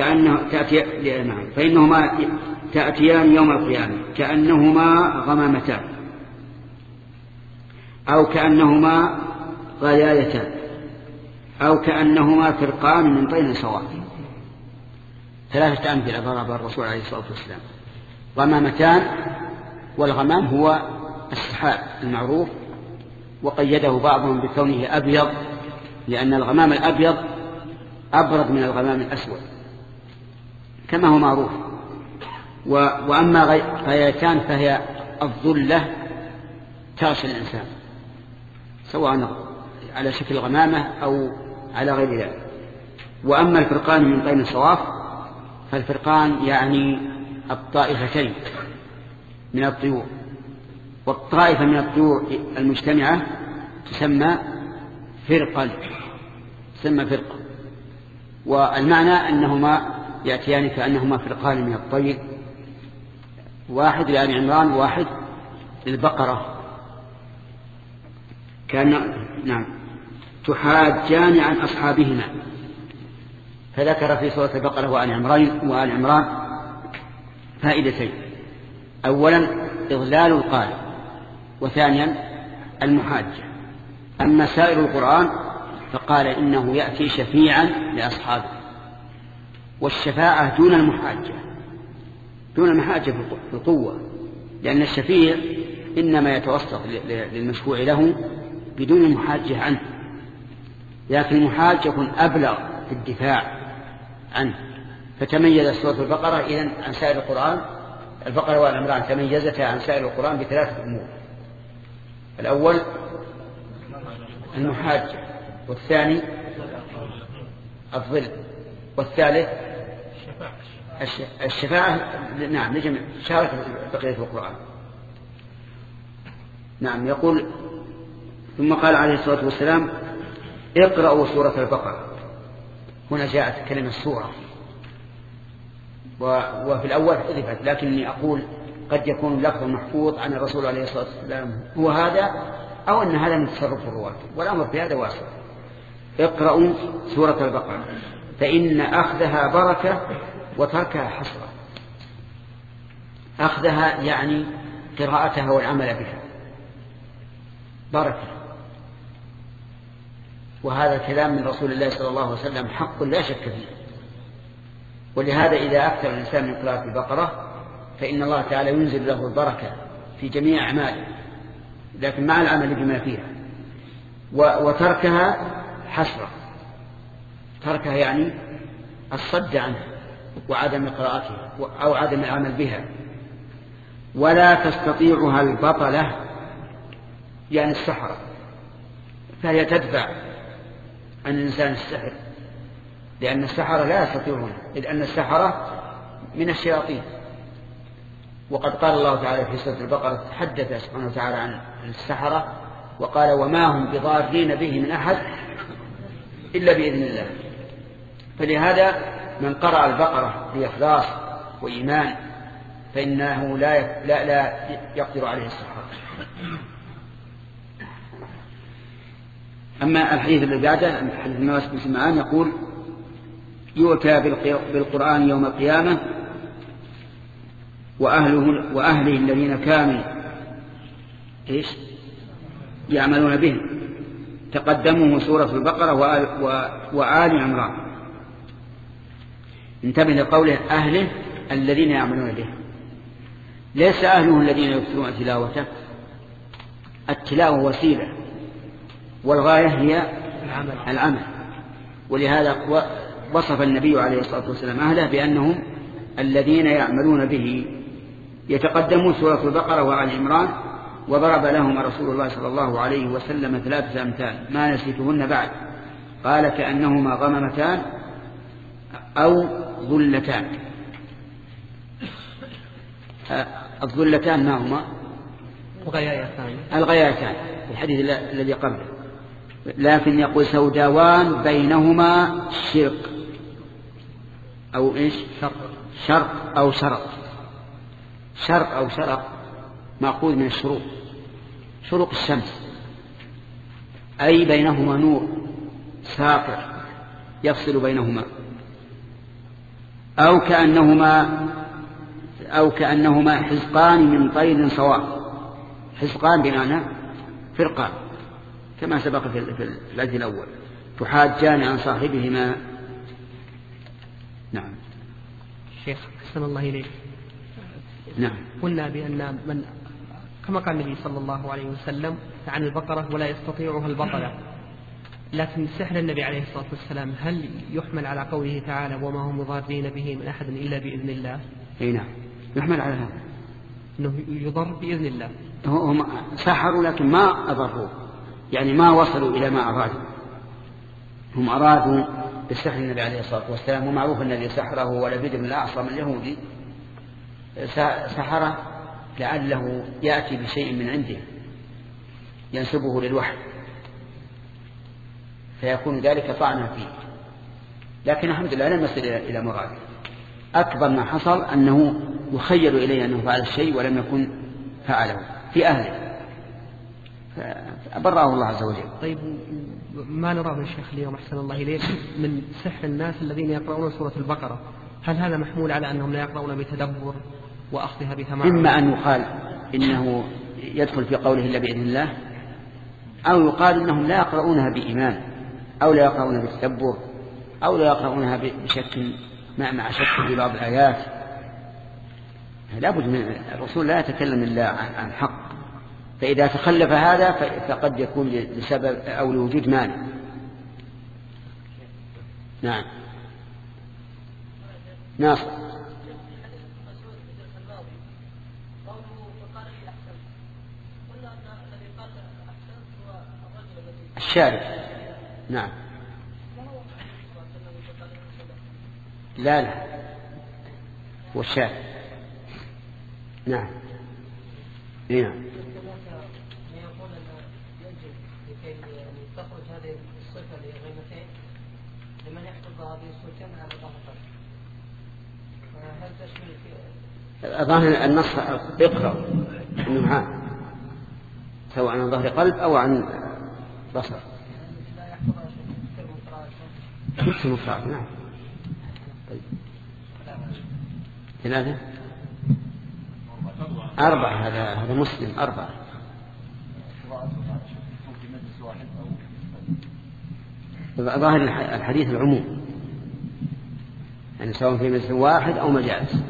فإنهما تأتيان يوم القيامة كأنهما غمامتان، أو كأنهما غيايتان، أو كأنهما فرقان من طين سواء. 3 أمثلة ضرب الرسول عليه الصلاة والسلام: غمامتان، والغمام هو السحاب المعروف، وقيده بعضهم بكونه أبيض لأن الغمام الأبيض أبرد من الغمام الأسود كما هو معروف. وأما غيايتان فهي الظلة تغشى الإنسان سواء على شكل غمامة أو على غير ذلك. وأما الفرقان من طين صواف فالفرقان يعني الطائفتين من الطيور، والطائفة من الطيور المجتمعة تسمى فرقا، والمعنى أنهما يأتيان كأنهما فرقان من الطير، واحد لآل عمران وواحد للبقرة. نعم تحاجان عن أصحابهما. فذكر في سورة البقرة وآل عمران فائدتين: أولا إضلال القارئ، وثانيا المحاجة. أما سائر القرآن فقال إنه يأتي شفيعا لأصحابه، والشفاعة دون المحاجة في القوة، لأن الشفيع إنما يتوسط للمشفوع له بدون المحاجة عنه، لكن المحاج يكون أبلغ في الدفاع عنه. فتميز سورة البقرة إذن عن سائر القرآن، البقرة وآل عمران تميزتها عن سائر القرآن ب3 أمور: الأول المحاجة، والثاني الظل، والثالث الشفاعة. نعم لجميع شارك بقية القرآن. نعم. يقول ثم قال عليه الصلاة والسلام: اقرأوا سورة البقرة. هنا جاءت كلمة سورة، وفي الأول حذفت، لكني أقول قد يكون اللفظ محفوظ عن الرسول عليه الصلاة والسلام هو هذا، أو أن هذا من تصرف الرواة، والأمر في هذا واسع. اقرأوا سورة البقرة فإن أخذها بركة وتركها حسرة. أخذها يعني قراءتها والعمل بها بركة، وهذا الكلام من رسول الله صلى الله عليه وسلم حق لا شك فيه. ولهذا إذا أكثر الإنسان من قراءة البقرة فإن الله تعالى ينزل له البركة في جميع أعماله، لكن مع العمل بما فيها. وتركها حسرة، تركها يعني الصد عنها وعدم قراءتها أو عدم العمل بها. ولا تستطيعها البطلة يعني السحرة، فهي تدفع عن الإنسان السحر، لأن السحرة لا يستطيعون، إذ أن السحرة من الشياطين. وقد قال الله تعالى في سورة البقرة تحدث سبحانه وتعالى عن السحرة وقال وما هم بضارين به من أحد إلا بإذن الله. فلهذا من قرأ البقرة بإخلاص وإيمان فإنه لا يقدر عليه السحرة. أما الحديث الذي بعده حديث النواس بن سمعان يقول يؤتى بالقرآن يوم القيامة وأهله الذين كانوا يعملون به. تقدمه سورة البقرة وآل عمران. انتبه لقوله أهله الذين يعملون به، ليس أهله الذين يكثرون تلاوته. التلاوة وسيلة والغاية هي العمل. ولهذا وصف النبي عليه الصلاة والسلام أهله بأنهم الذين يعملون به. يتقدمون سورة البقرة وآل عمران وضرب لهم رسول الله صلى الله عليه وسلم 3 أمثال ما نسيتهن بعد، قال كأنهما غممتان أو ظلتان. الظلتان ما هما؟ الغيايتان في الحديث الذي قبله، لكن يقول سوداوان بينهما شرق أو شرق أو شرق. شرق أو شرق مأخوذ من الشروق، شروق الشمس، أي بينهما نور ساطع يفصل بينهما. أو كأنهما حزقان من طير صواف. حزقان بمعنى فرقان كما سبق في الآية الأول، تحاجان عن صاحبهما. نعم. شيخ أحسن الله إليك. نعم. قلنا بأن من كما قال النبي صلى الله عليه وسلم عن البقرة ولا يستطيعها البطلة، لكن سحر النبي عليه الصلاة والسلام هل يحمل على قوله تعالى وما هم ضارين به من أحد إلا بإذن الله؟ أي نعم يحمل على هذا، أنه يضر بإذن الله. هم سحروا لكن ما أضروا، يعني ما وصلوا إلى ما أرادوا. هم أرادوا بالسحر النبي عليه الصلاة والسلام، ومعروف أن الذي سحره هو لبيد بن الأعصم اليهودي، سحره لعله يأتي بشيء من عنده ينسبه للوحي فيكون ذلك طعنا فيه، لكن الحمد لله لم يصل إلى مراده. أكبر ما حصل أنه يخيل إليه أنه فعل الشيء ولم يكن فعله في أهله، فأبرأه الله عز وجل. طيب ما نرى من الشيخ اليوم أحسن الله إليك من سحر الناس الذين يقرؤون سورة البقرة، هل هذا محمول على أنهم لا يقرؤون بتدبر وأخذها بتمام؟ إما أن يقال إنه يدخل في قوله إلا بإذن الله، أو يقال إنهم لا يقرؤونها بإيمان، أو لا يقرؤونها بتدبر، أو لا يقرؤونها بشك مع شك في بعض الآيات. لابد من الرسول لا يتكلم إلا عن حق، فإذا تخلف هذا فقد يكون لسبب أو لوجود مانع. نعم. ناصر. الشارع. نعم. لا والشارع. نعم. نعم. يقول أن يجب لكي تخرج هذه الصفة لغيمتين لمن يحفظ هذه الصفة على ظهر ظاهر النص اقرأ النعام سواء عن ظهر قلب أو عن بصر. كل مفرد نعم. طيب 3 4 هذا مسلم 4. ظاهر الحديث العموم يعني سواء في مجلس واحد أو مجالس.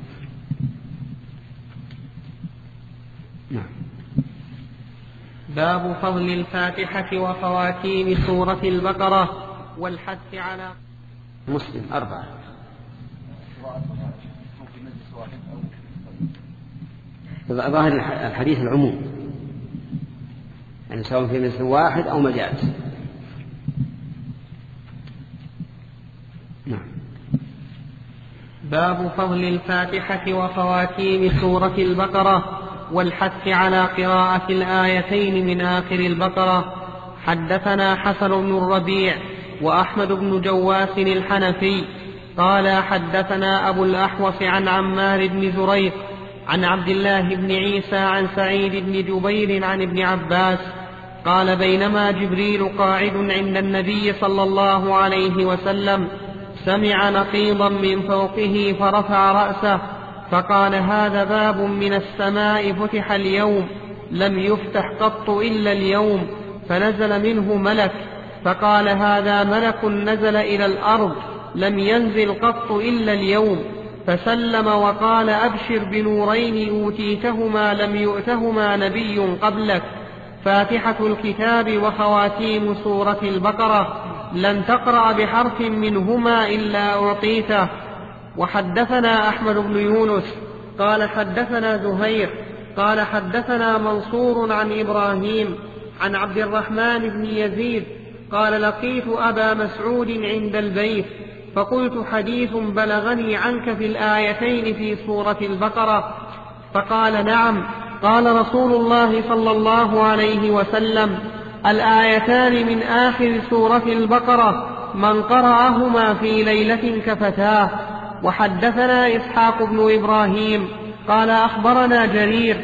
نعم. باب فضل الفاتحة وخواتيم سورة البقرة والحث على مسلم 4. ظاهر الحديث العموم يعني سواء في مجلس واحد أو مجالس. نعم. باب فضل الفاتحة وخواتيم سورة البقرة والحث على قراءة الآيتين من آخر البقرة. حدثنا حسن بن الربيع وأحمد بن جواس الحنفي قال حدثنا أبو الأحوص عن عمار بن زريق عن عبد الله بن عيسى عن سعيد بن جبير عن ابن عباس قال بينما جبريل قاعد عند النبي صلى الله عليه وسلم سمع نقيضا من فوقه فرفع رأسه فقال هذا باب من السماء فتح اليوم لم يفتح قط إلا اليوم، فنزل منه ملك فقال هذا ملك نزل إلى الأرض لم ينزل قط إلا اليوم، فسلم وقال أبشر بنورين أوتيتهما لم يؤتهما نبي قبلك، فاتحة الكتاب وخواتيم سورة البقرة، لن تقرأ بحرف منهما إلا أعطيته. وحدثنا أحمد بن يونس قال حدثنا زهير قال حدثنا منصور عن إبراهيم عن عبد الرحمن بن يزيد قال لقيت أبا مسعود عند البيت فقلت حديث بلغني عنك في الآيتين في سورة البقرة، فقال نعم. قال رسول الله صلى الله عليه وسلم الآيتان من آخر سورة البقرة من قرأهما في ليلة كفتاه. وحدثنا إسحاق بن إبراهيم قال أخبرنا جرير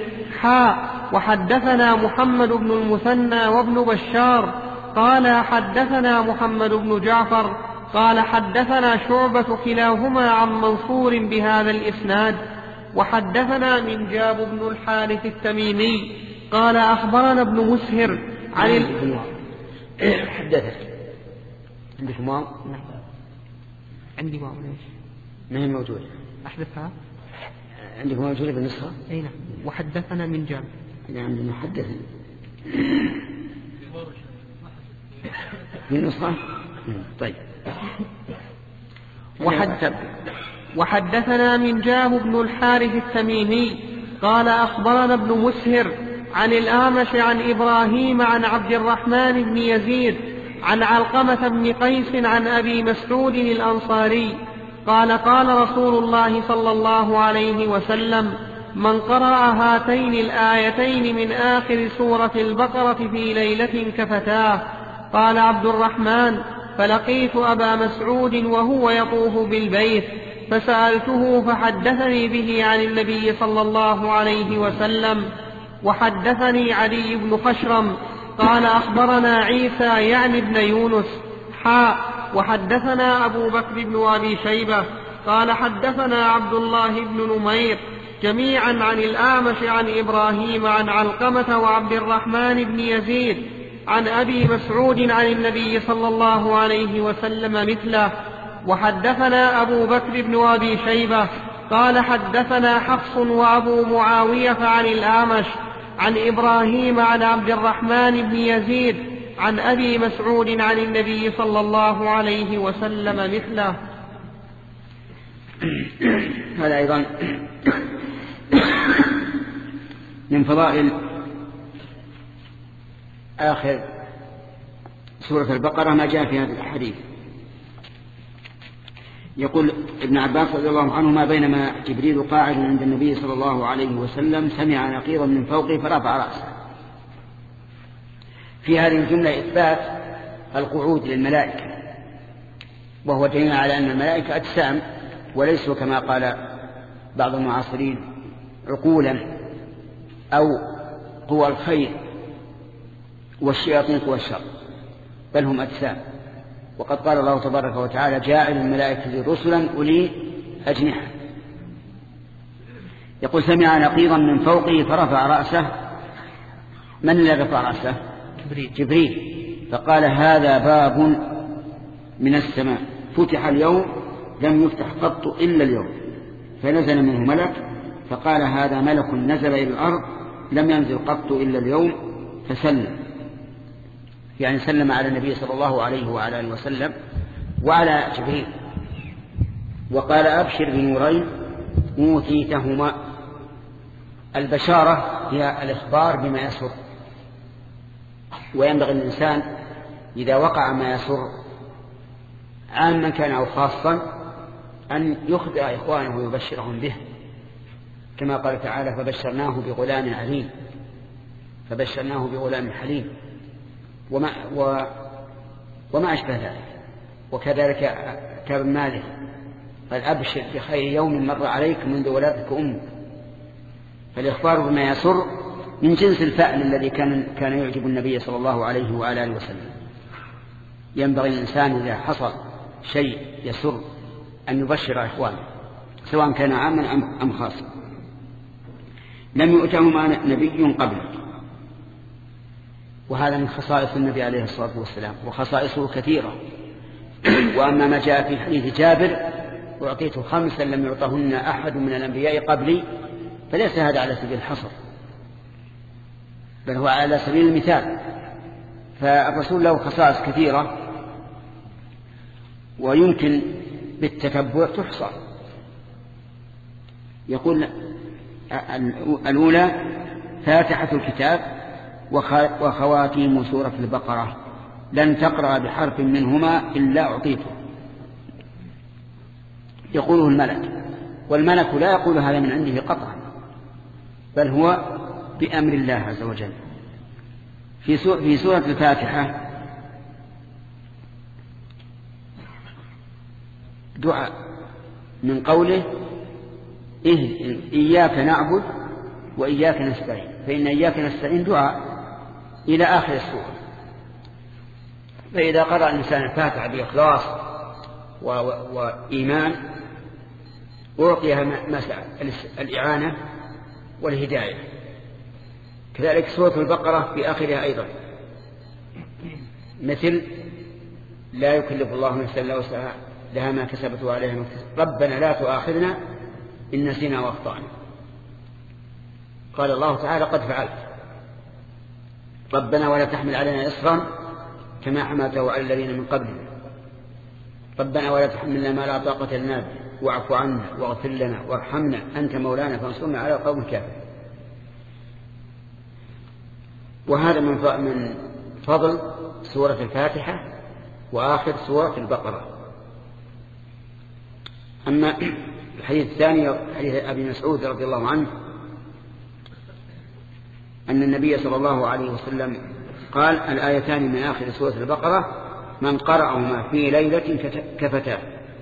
وحدثنا محمد بن المثنى وابن بشار قال حدثنا محمد بن جعفر قال حدثنا شعبة كلاهما عن منصور بهذا الإسناد. وحدثنا من جاب بن الحارث التميمي قال أخبرنا ابن مسهر عن حدثت عندكم واو؟ عندي واو ما هي موجودة؟ أحذفها. عندكم موجودة بالنسخة؟ أي نعم. وحدثنا من جاب. نعم محدثنا بالنسخة. طيب. وحدثنا من جاب بن الحارث التميمي قال أخبرنا ابن مسهر عن الأعمش عن إبراهيم عن عبد الرحمن بن يزيد عن علقمة بن قيس عن أبي مسعود الأنصاري قال قال رسول الله صلى الله عليه وسلم من قرأ هاتين الآيتين من آخر سورة البقرة في ليلة كفتاه. قال عبد الرحمن فلقيت أبا مسعود وهو يطوف بالبيت فسألته فحدثني به عن النبي صلى الله عليه وسلم. وحدثني علي بن خشرم قال أخبرنا عيسى يعني ابن يونس وحدثنا أبو بكر بن أبي شيبة قال حدثنا عبد الله بن نمير جميعا عن الأعمش عن إبراهيم عن علقمة وعبد الرحمن بن يزيد عن أبي مسعود عن النبي صلى الله عليه وسلم مثله. وحدثنا أبو بكر بن أبي شيبة قال حدثنا حفص وأبو معاوية عن الأعمش عن إبراهيم عن عبد الرحمن بن يزيد عن أبي مسعود عن النبي صلى الله عليه وسلم مثله. هذا أيضا من فضائل آخر سورة البقرة ما جاء في هذا الحديث. يقول ابن عباس رضي الله عنهما بينما جبريل قاعد عند النبي صلى الله عليه وسلم سمع نقيضا من فوقه فرفع رأسه. في هذه الجملة إثبات القعود للملائكة، وهو دليل على أن الملائكة أجسام وليسوا كما قال بعض المعاصرين عقولا أو قوى الخير والشياطين قوى الشر، بل هم أجسام. وقد قال الله تبارك وتعالى جاعل الملائكة رسلا أولي أجنحة. يقول سمع نقيضا من فوقه فرفع رأسه. من الذي رفع رأسه؟ جبريل. فقال هذا باب من السماء فتح اليوم لم يفتح قط إلا اليوم. فنزل منه ملك فقال هذا ملك نزل إلى الأرض لم ينزل قط إلا اليوم، فسلم، يعني سلم على النبي صلى الله عليه وعلى آله وسلم وعلى جبريل. وقال أبشر بنورين أوتيتهما. البشارة هي الإخبار بما يسر، وينبغي الإنسان إذا وقع ما يسر عاما كان أو خاصا أن يخبر إخوانه ويبشرهم به، كما قال تعالى فبشرناه بغلام عليم، فبشرناه بغلام حليم وما أشبه ذلك. وكذلك كتاب مالك قال أبشر بخير يوم مر عليك منذ ولادتك أمك. فالإخبار بما يسر من جنس الفعل الذي كان يعجب النبي صلى الله عليه وعلى آله وسلم. ينبغي الإنسان إذا حصل شيء يسر أن يبشر إخوانه سواء كان عاما أم خاصا. لم يؤتهما نبي قبله، وهذا من خصائص النبي عليه الصلاة والسلام، وخصائصه كثيرة. وأما ما جاء في حديث جابر أعطيت 5 لم يعطهن أحد من الأنبياء قبلي، فليس هذا على سبيل الحصر بل هو على سبيل المثال. فالرسول له خصائص كثيرة ويمكن بالتتبع تحصى. يقول الأولى فاتحة الكتاب وخواتيم سورة البقرة لن تقرأ بحرف منهما إلا أعطيته. يقوله الملك، والملك لا يقول هذا من عنده قطعا بل هو بأمر الله عز وجل. في سورة الفاتحة دعاء من قوله إياك نعبد وإياك نستعين، فإن إياك نستعين دعاء إلى آخر السورة. فإذا قرأ الإنسان الفاتحة بإخلاص وإيمان أعطيها ما سأل الإعانة والهداية. كذلك سورة البقرة في آخرها أيضا مثل لا يكلف الله نفسا إلا وسعها لها ما كسبت وعليها ما كسبت ربنا لا تؤاخذنا إن نسينا وأخطأنا. قال الله تعالى قد فعلت ربنا ولا تحمل علينا إصرا كما حملته على الذين من قبلنا ربنا ولا تحملنا ما لا طاقة لنا به واعف عنا واغفر لنا وارحمنا أنت مولانا فانصرنا على القوم الكافرين. وهذا من فضل سورة الفاتحة وآخر سورة البقرة. أما الحديث الثاني حديث أبي مسعود رضي الله عنه أن النبي صلى الله عليه وسلم قال الآيتان من آخر سورة البقرة من قرأهما في ليلة كفتاه.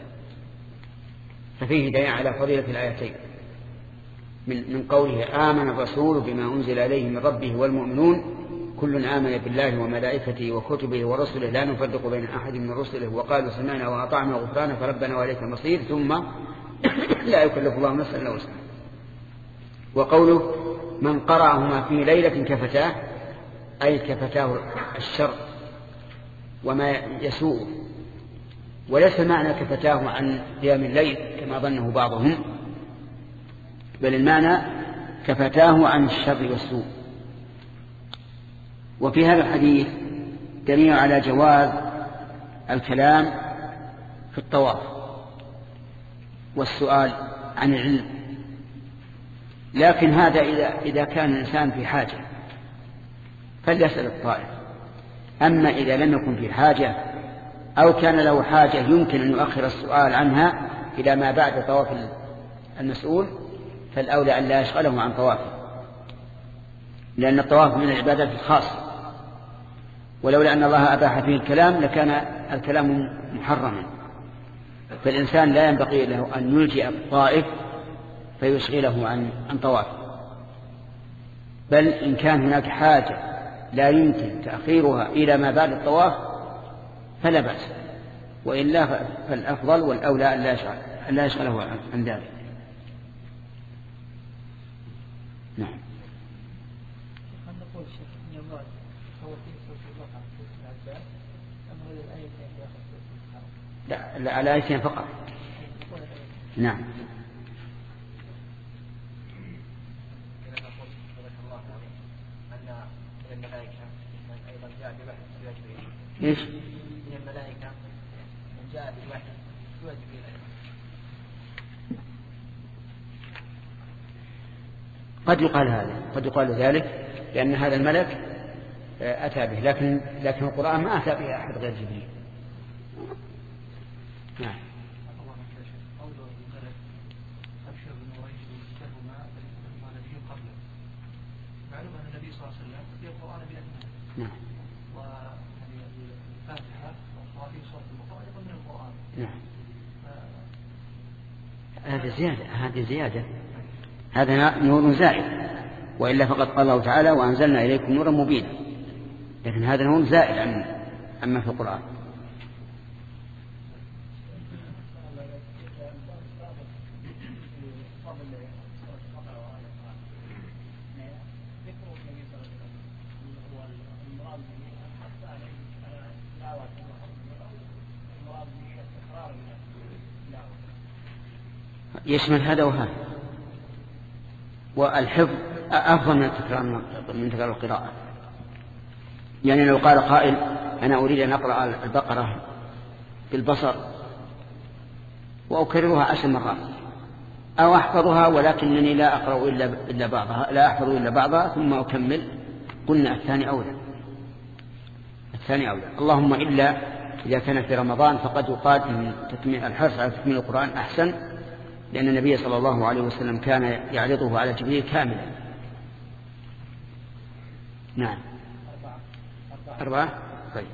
ففيه دليل على فضيلة الآيتين من قوله آمن الرسول بما أنزل إليه من ربه والمؤمنون كل آمن بالله وملائكته وكتبه ورسله لا نفرق بين أحد من رسله وقالوا سمعنا وأطعنا غفرانك فربنا وإليك المصير ثم لا يكلف الله نفسا إلا وسعها. وقوله من قرأهما في ليلة كفتاه أي كفتاه الشر وما يسوء، وليس معنى كفتاه عن قيام الليل كما ظنه بعضهم، بل المعنى كفتاه عن الشر والسوء. وفي هذا الحديث دليل على جواز الكلام في الطواف والسؤال عن العلم، لكن هذا إذا كان الإنسان في حاجة فليسأل الطائف. أما إذا لم يكن في حاجة أو كان له حاجة يمكن أن يؤخر السؤال عنها إلى ما بعد طواف المسؤول فالأولى أن لا يشغله عن طوافه، لأن الطواف من العبادات الخاصة، ولولا أن الله أباح فيه الكلام لكان الكلام محرما. فالإنسان لا ينبغي له أن يلجئ الطائف فيشغله عن طواف، بل إن كان هناك حاجة لا يمكن تأخيرها إلى ما بعد الطواف فلا بأس، وإلا فالأفضل والأولى أن لا يشغله عن ذلك. نعم. لا على آيتين فقط. نعم. إيش؟ من الملائكة من جاء بالوحي يوجب إليه. قد يقال هذا، قد يقال ذلك، لأن هذا الملك أتى به، لكن القرآن ما أتى به أحد غير جبريل. نعم. معلوم أن النبي صلى الله عليه وسلم في القرآن بأكمله. نعم. والفاتحة وخواتيم سورة البقرة أيضا من القرآن. نعم. هذه زيادة، هذا نور زائد، وإلا فقد قال الله تعالى وأنزلنا إليكم نورا مبينا، لكن هذا نور زائد عما في القرآن. يشمل هذا وهذا، والحفظ أفضل من تكرار القراءة. يعني لو قال قائل أنا أريد أن أقرأ البقرة بالبصر وأكررها 10 مرات، أو أحفظها ولكنني لا أقرأ إلا بعضها، لا أحفظ إلا بعضها ثم أكمل، قلنا الثاني أولى. اللهم إلا إذا كان في رمضان فقد يقال إن الحرص على تكميل القرآن أحسن، لأن النبي صلى الله عليه وسلم كان يعرضه على جبريل كاملا. نعم. 4. طيب.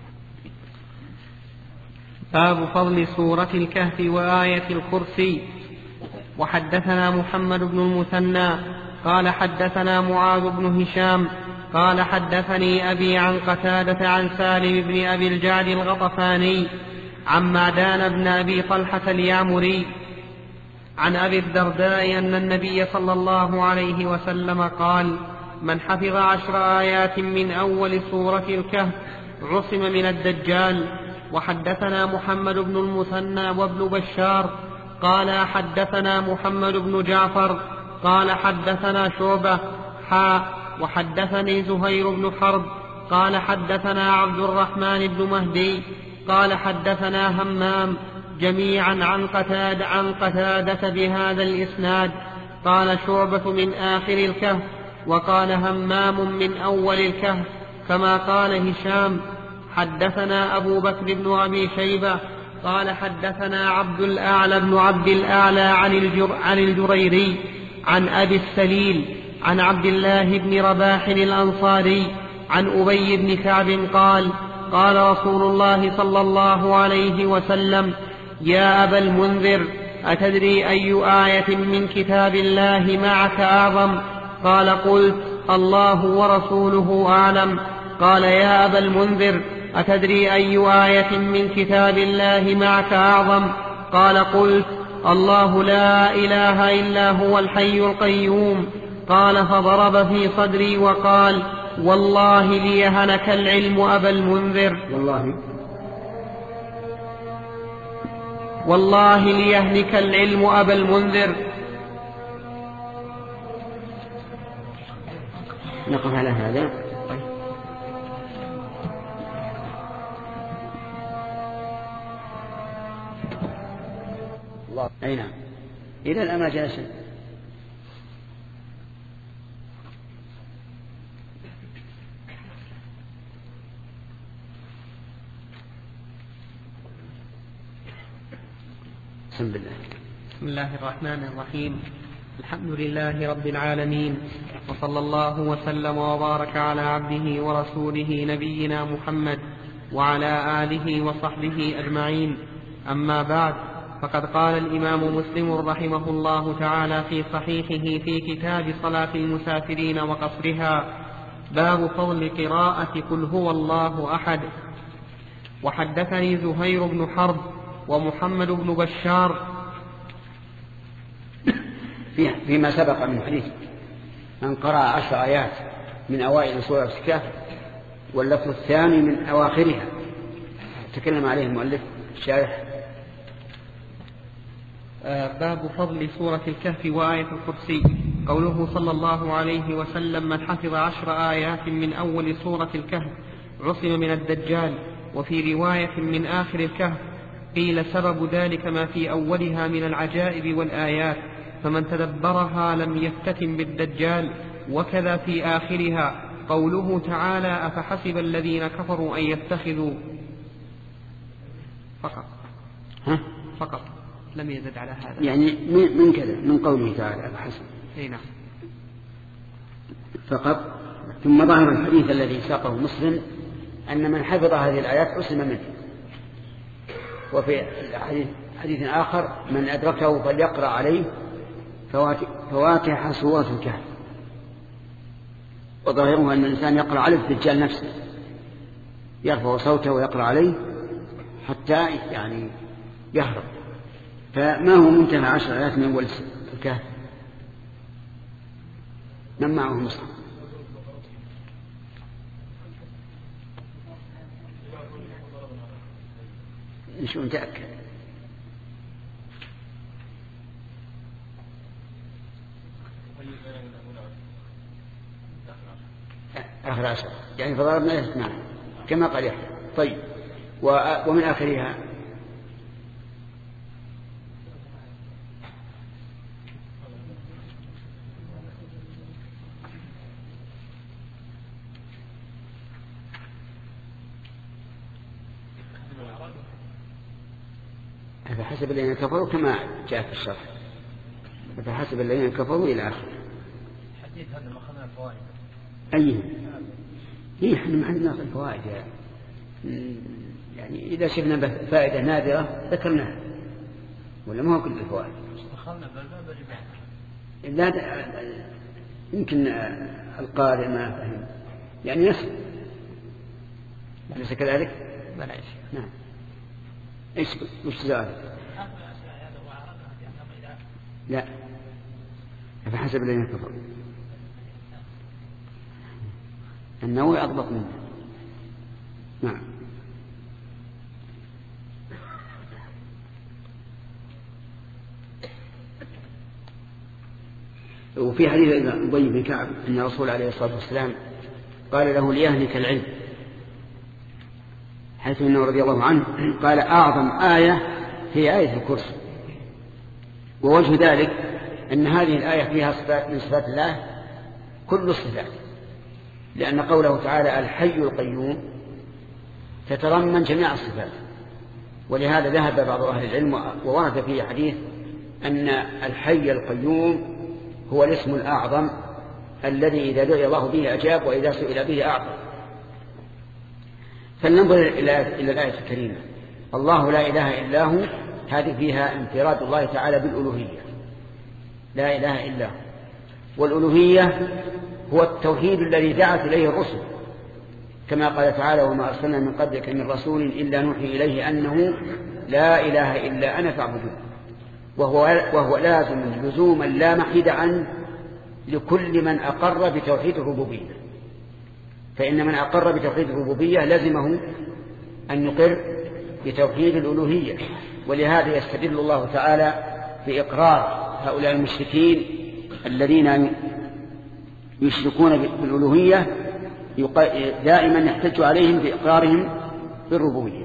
باب فضل سورة الكهف وآية الكرسي. وحدثنا محمد بن المثنى قال حدثنا معاذ بن هشام قال حدثني أبي عن قتادة عن سالم بن أبي الجعد الغطفاني عن معدان بن أبي طلحة اليعمري عن أبي الدرداء أن النبي صلى الله عليه وسلم قال: من حفظ 10 آيات من أول سورة الكهف عصم من الدجال. وحدثنا محمد بن المثنى وابن بشار قال حدثنا محمد بن جعفر قال حدثنا شعبة وحدثني زهير بن حرب قال حدثنا عبد الرحمن بن مهدي قال حدثنا همام جميعا عن قتادة بهذا الإسناد. قال شعبة من آخر الكهف، وقال همام من أول الكهف، كما قال هشام. حدثنا أبو بكر بن أبي شيبة قال حدثنا عبد الأعلى بن عبد الأعلى عن الجريري عن أبي السليل عن عبد الله بن رباح الأنصاري عن أبي بن كعب قال: قال رسول الله صلى الله عليه وسلم: يا أبا المنذر، أتدري أي آية من كتاب الله معك أعظم؟ قال: قلت: الله ورسوله أعلم. قال: يا أبا المنذر، أتدري أي آية من كتاب الله معك أعظم؟ قال: قلت: الله لا إله إلا هو الحي القيوم. قال: فضرب في صدري وقال: والله ليهنك العلم أبا المنذر، والله ليهنك العلم أبا المنذر. نقف على هذا. أي نعم، إلى الآن ما جلسنا. بسم الله الرحمن الرحيم. الحمد لله رب العالمين، وصلى الله وسلم وبارك على عبده ورسوله نبينا محمد وعلى آله وصحبه أجمعين. أما بعد، فقد قال الإمام مسلم رحمه الله تعالى في صحيحه في كتاب صلاة المسافرين وقصرها: باب فضل قراءة قل هو الله أحد. وحدثني زهير بن حرب ومحمد بن بشار فيما سبق من حديث من قرأ 10 آيات من أوائل سورة الكهف واللفظ الثاني من أواخرها تكلم عليه المؤلف الشارح. باب فضل سورة الكهف وآية الكرسي. قوله صلى الله عليه وسلم: من حفظ 10 آيات من أول سورة الكهف عصم من الدجال. وفي رواية من آخر الكهف قيل سبب ذلك ما في أولها من العجائب والآيات، فمن تدبرها لم يفتتن بالدجال. وكذا في آخرها قوله تعالى: أفحسب الذين كفروا أن يتخذوا فقط لم يزد على هذا، يعني من كذا من قوله تعالى أفحسب نعم فقط. ثم ظهر الحديث الذي ساقه مسلم أن من حفظ هذه الآيات عصم منه. وفي حديث آخر: من أدركه فليقرأ عليه فواتح سورة الكهف. وظاهره أن الإنسان يقرأ عليه الدجال نفسه، يرفع صوته ويقرأ عليه حتى يعني يهرب. فما هو منتهى 10 آيات من أول الكهف؟ من معه مصحف؟ نشوف نتأكد. آخر 10 يعني فضربنا 12 كما قال يحيى. طيب ومن آخرها فحسب الذين كفروا كما جاء في الشرح، فحسب الذين كفروا إلى آخر الحديث. هذا ما أخذنا الفوائد. أيه إحنا ما عندنا الفوائد يعني إذا شفنا فائدة نادرة ذكرناها، ولا ما هو كل الفوائد. دخلنا بالباب لا يمكن القارئ ما فهم يعني يسمع، أليس كذلك؟ بلى يا شيخ. نعم. وش زاد؟ لا فحسب الذين كفروا. النووي أضبط منه. نعم. وفي حديث أبي بن كعب أن الرسول عليه الصلاة والسلام قال له: ليهلك العلم، حيث أنه رضي الله عنه قال: أعظم آية هي آية الكرسي. ووجه ذلك أن هذه الآية فيها صفات من صفات الله كل الصفات، لأن قوله تعالى الحي القيوم تتضمن جميع الصفات. ولهذا ذهب بعض أهل العلم وورد فيه حديث أن الحي القيوم هو الاسم الأعظم الذي إذا دعي الله به أجاب وإذا سئل به أعطى. فلننظر إلى الآية الكريمة: الله لا إله إلا هو، هذه فيها انفراد الله تعالى بالألوهية، لا إله إلا هو. والألوهية هو التوحيد الذي دعت إليه الرسل، كما قال تعالى: وما أرسلنا من قبلك من رسول إلا نوحي إليه أنه لا إله إلا أنا فاعبدون. وهو لازم لزوما لا محيد عنه لكل من أقر بتوحيد الربوبية. فإن من أقر بتوحيد الربوبية لزمه أن يقر بتوحيد الألوهية. ولهذا يستدل الله تعالى بإقرار هؤلاء المشركين الذين يشركون بالألوهية دائما يحتج عليهم بإقرارهم بالربوبية.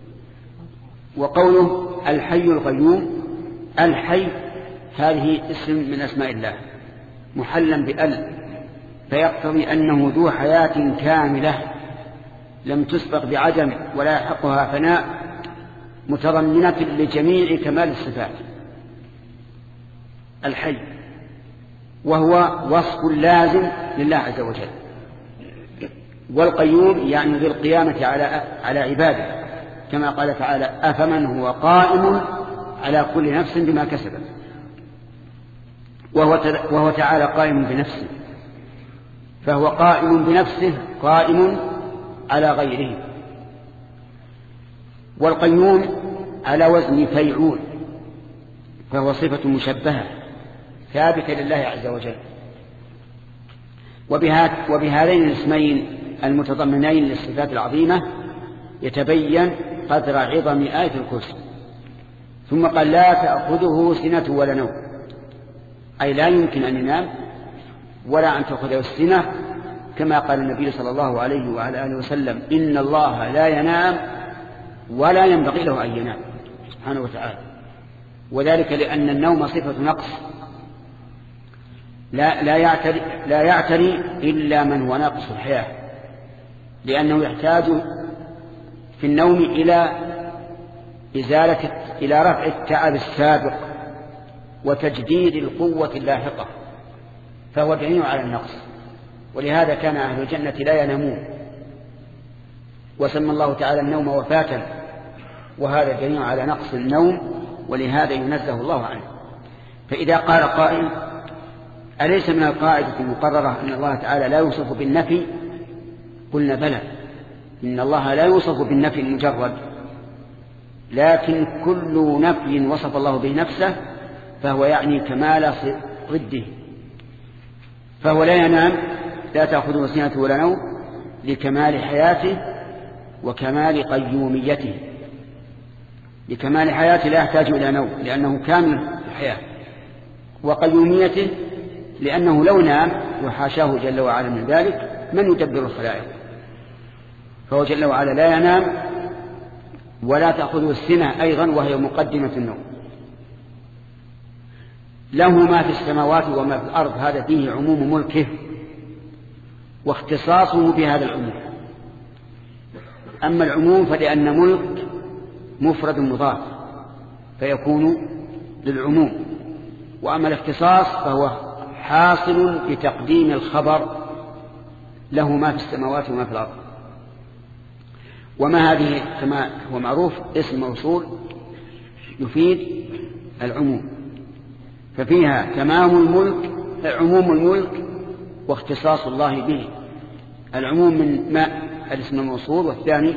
وقوله الحي القيوم، الحي هذه اسم من أسماء الله محلا بأل، فيقتضي أنه ذو حياة كاملة لم تسبق بعدم ولا يحقها فناء، متضمنة لجميع كمال الصفات. الحي وهو وصف لازم لله عز وجل. والقيوم يعني ذي القيامة على عباده، كما قال تعالى: أفمن هو قائم على كل نفس بما كسبت، وهو تعالى قائم بنفسه، فهو قائم بنفسه قائم على غيره. والقيوم على وزن فيعول، فهو صفة مشبهة ثابتة لله عز وجل. وبهذين الاسمين المتضمنين للصفات العظيمة يتبين قدر عظم آية الكرسي. ثم قال لا تأخذه سنة ولا نوم، أي لا يمكن أن ينام ولا أن تأخذه السنة، كما قال النبي صلى الله عليه وعلى آله وسلم إن الله لا ينام ولا ينبغي له أن ينام سبحانه وتعالى. وذلك لأن النوم صفة نقص لا يعتري إلا من هو ناقص الحياة، لأنه يحتاج في النوم إلى رفع التعب السابق وتجديد القوة اللاحقة، فهو دليل على النقص. ولهذا كان أهل الجنة لا ينامون، وسمى الله تعالى النوم وفاة، وهذا دليل على نقص النوم، ولهذا ينزه الله عنه. فإذا قال قائل أليس من القاعدة المقررة أن الله تعالى لا يوصف بالنفي؟ قلنا بلى، إن الله لا يوصف بالنفي المجرد، لكن كل نفي وصف الله به نفسه فهو يعني كمال ضده. فهو لا ينام، لا تأخذه سنة ولا نوم، لكمال حياته وكمال قيوميته. لكمال حياته لا يحتاج إلى نوم لأنه كامل الحياة، وقيوميته لأنه لو نام وحاشاه جل وعلا من ذلك من يدبر الخلائق، فهو جل وعلا لا ينام ولا تأخذه السنة أيضا وهي مقدمة النوم. له ما في السماوات وما في الأرض، هذا فيه عموم ملكه واختصاصه بهذا العموم. أما العموم فلأن ملك مفرد مضاف فيكون للعموم، وأما الاختصاص فهو حاصل بتقديم الخبر له ما في السماوات وما في الأرض. وما هذه كما هو معروف اسم موصول يفيد العموم، ففيها تمام الملك عموم الملك واختصاص الله به. العموم من ما الاسم الموصول، والثاني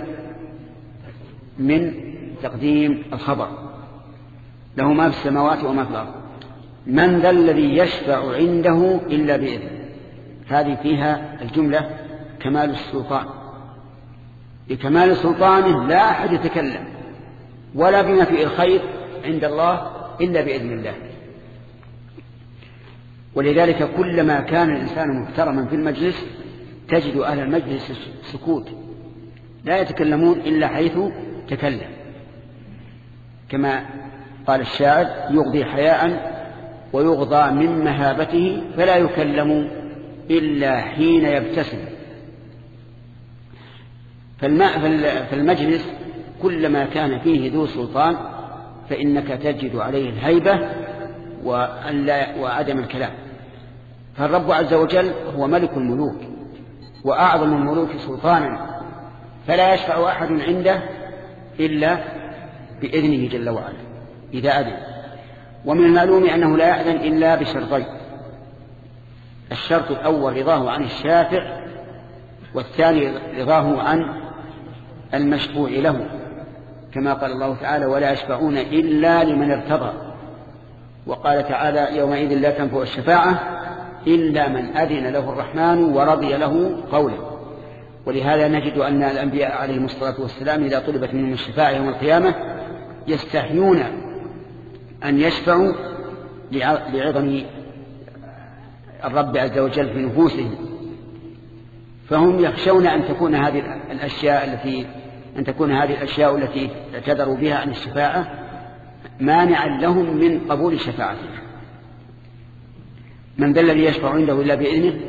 من تقديم الخبر له ما في السماوات وما في الأرض. من ذا الذي يشفع عنده إلا بإذنه، هذه فيها الجملة كمال السلطان. بكمال سلطانه لا أحد يتكلم ولا بما فيه الخير عند الله إلا بإذن الله. ولذلك كلما كان الإنسان محترما في المجلس تجد أهل المجلس سكوت، لا يتكلمون إلا حيث تكلم، كما قال الشاعر يغضي حياء ويغضى من مهابته فلا يكلم إلا حين يبتسم. فالمجلس كلما كان فيه ذو سلطان فإنك تجد عليه الهيبة وعدم الكلام. فالرب عز وجل هو ملك الملوك وأعظم الملوك سلطانا، فلا يشفع أحد عنده إلا بإذنه جل وعلا إذا أذن. ومن المعلوم أنه لا يأذن إلا بشرطين: الشرط الأول رضاه عن الشافع، والثاني رضاه عن المشفوع له، كما قال الله تعالى ولا يشفعون إلا لمن ارتضى. وقال تعالى يومئذ لا تنفع الشفاعة إلا من أذن له الرحمن ورضي له قولا. ولهذا نجد أن الأنبياء عليهم الصلاة والسلام إذا طلبت منهم الشفاعة يوم القيامة يستحيون أن يشفعوا لعظم الرب عز وجل في نفوسهم، فهم يخشون أن تكون هذه الأشياء التي اعتذروا بها عن الشفاعة مانعا لهم من قبول شفاعته. من ذا الذي يشفع عنده إلا بإذنه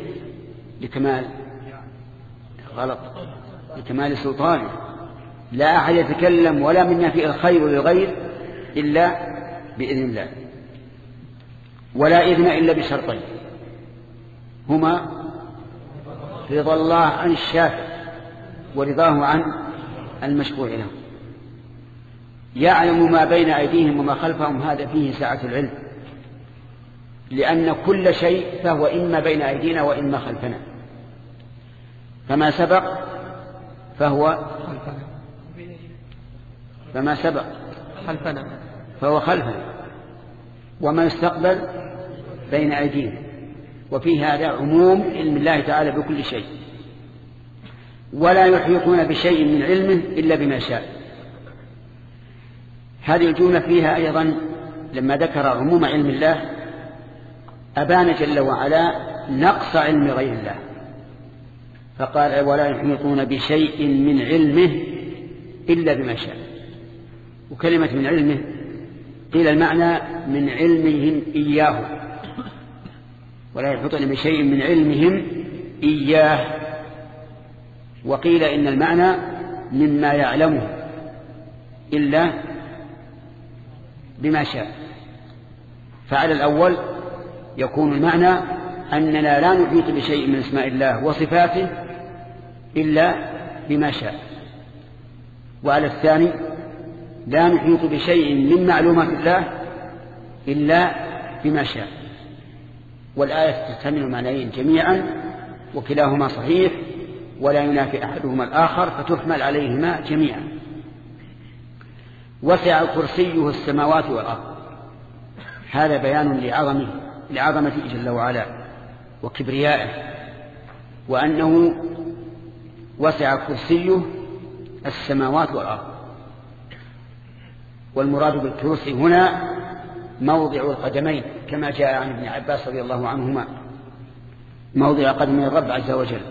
لكمال سلطانه، لا أحد يتكلم ولا منا في الخير للغير إلا بإذن الله، ولا إذن إلا بشرطين هما رضا الله عن الشافع ورضاه عن المشفوع له. يعلم ما بين أيديهم وما خلفهم، هذا فيه سعة العلم، لأن كل شيء فهو إما بين أيدينا وإما خلفنا، فما سبق فهو خلفنا، وما يستقبل بين أيدينا. وفيه هذا عموم علم الله تعالى بكل شيء. ولا يحيطون بشيء من علمه إلا بما شاء. هذه الجملة فيها أيضا لما ذكر عموم علم الله أبان جل وعلا نقص علم غير الله، فقال ولا يحيطون بشيء من علمه إلا بما شاء. وكلمة من علمه قيل المعنى من علمهم إياه، ولا يحيطون بشيء من علمهم إياه، وقيل إن المعنى مما يعلمه إلا بما شاء. فعلى الأول يكون المعنى أننا لا نحيط بشيء من اسماء الله وصفاته إلا بما شاء، وعلى الثاني لا نحيط بشيء من معلومات الله إلا بما شاء. والآية تحتمل معنيين جميعا، وكلاهما صحيح ولا ينافي أحدهما الآخر، فتحمل عليهما جميعا. وسع كرسيه السماوات والأرض، هذا بيان لعظمته جل وعلا وكبريائه، وأنه وسع كرسيه السماوات والأرض. والمراد بالكرسي هنا موضع القدمين، كما جاء عن ابن عباس رضي الله عنهما، موضع قدمي الرب عز وجل،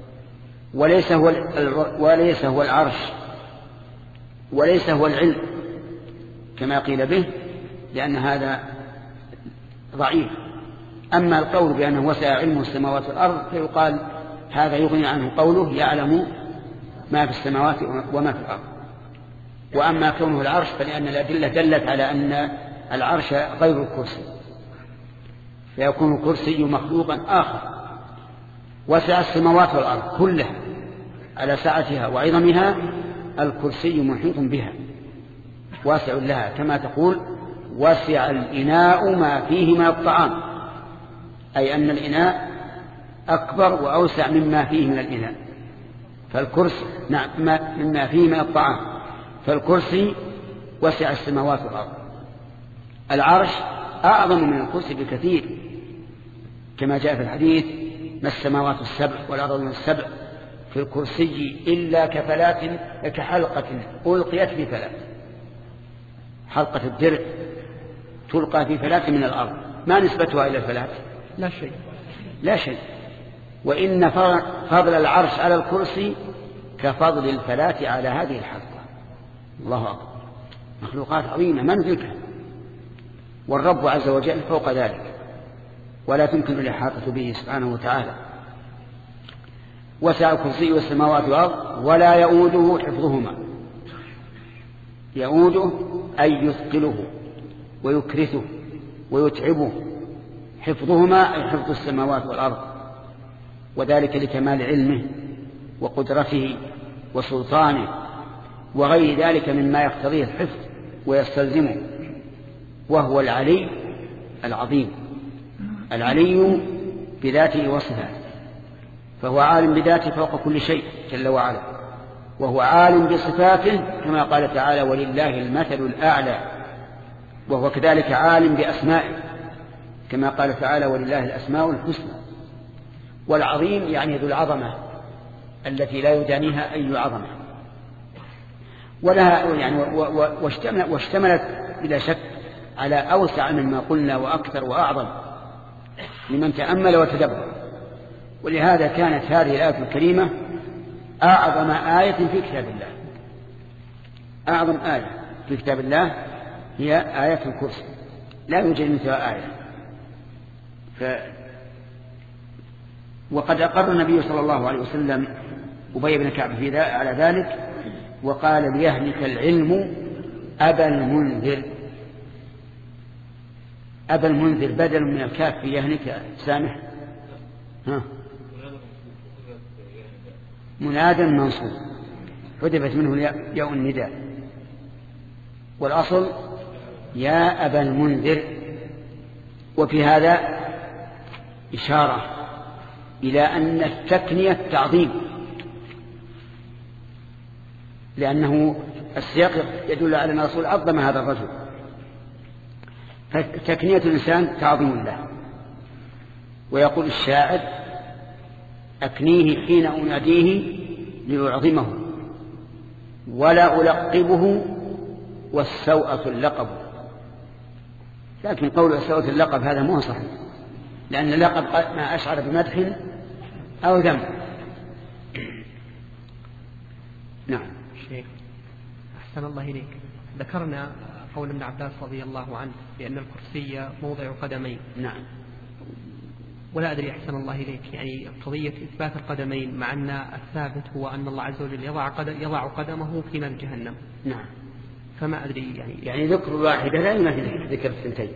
وليس هو العرش، وليس هو العلم كما قيل به، لأن هذا ضعيف. أما القول بأنه وسع علمه السماوات والأرض فيقال هذا يغني عنه قوله يعلم ما في السماوات وما في الأرض. وأما كونه العرش فلأن الأدلة دلت على أن العرش غير الكرسي، فيكون الكرسي مخلوقا آخر. وسع السماوات والأرض كلها على سعتها وعظمها، الكرسي محيط بها واسع لها، كما تقول وسع الإناء ما فيه من الطعام، أي أن الإناء أكبر وأوسع مما فيه من الإناء، فالكرسي مما فيه من الطعام، فالكرسي وسع السماوات والأرض. العرش أعظم من الكرسي بكثير، كما جاء في الحديث ما السماوات السبع والأرض السبع في الكرسي إلا كحلقة ألقيت في فلاة، حلقة الدرع تلقى في فلاة من الأرض، ما نسبتها إلى الفلاة؟ لا شيء. وإن فضل العرش على الكرسي كفضل الفلاة على هذه الحلقة. الله أكبر، مخلوقات عظيمة ما ندركها، والرب عز وجل فوق ذلك ولا تمكن الإحاطة به سبحانه وتعالى. وسع كرسيه السماوات والأرض ولا يؤوده حفظهما، يؤوده أي يثقله ويكرثه ويتعبه، حفظهما أي حفظ السماوات والأرض، وذلك لكمال علمه وقدرته وسلطانه وغير ذلك مما يقتضيه الحفظ ويستلزمه. وهو العلي العظيم، العلي بذاته وصفاته، فهو عالم بذاته فوق كل شيء جل وعلا، وهو عالم بصفاته كما قال تعالى ولله المثل الأعلى، وهو كذلك عالم بأسمائه كما قال تعالى ولله الأسماء الحسنى. والعظيم يعني ذو العظمة التي لا يدانيها أي عظمة، ولها يعني واشتملت بلا شك على أوسع مما قلنا وأكثر وأعظم لمن تأمل وتدبر. ولهذا كانت هذه الآية الكريمة أعظم آية في كتاب الله، أعظم آية في كتاب الله هي آية الكرسي، لا يوجد مثلها آية. وقد أقر النبي صلى الله عليه وسلم أبي بن كعب على ذلك، وقال ليهلك العلم أبا المنذر. أبا المنذر بدل من الكاف في يهلك سامح، منادى منصوب حذفت منه ياء النداء. والأصل يا أبا المنذر. وفي هذا إشارة إلى أن التكنية تعظيم، لأنه السياق يدل على أن الرسول عظم هذا الرجل، فتكنية الإنسان تعظيم له. ويقول الشاعر: أكنيه حين أناديه لأعظمه ولا ألقبه والسوءة اللقب. لكن قول السوءة اللقب هذا مو صحيح، لأن اللقب ما أشعر بمدح أو ذم. نعم. شيخ أحسن الله إليك، ذكرنا قول ابن عباس رضي الله عنه بأن الكرسي موضع قدمين. نعم. ولا أدري أحسن الله إليك، يعني قضية إثبات القدمين مع أن الثابت هو أن الله عز وجل يضع قدمه في نار جهنم. نعم. فما أدري يعني ذكر واحدة لا ينافي ذكر الثنتين،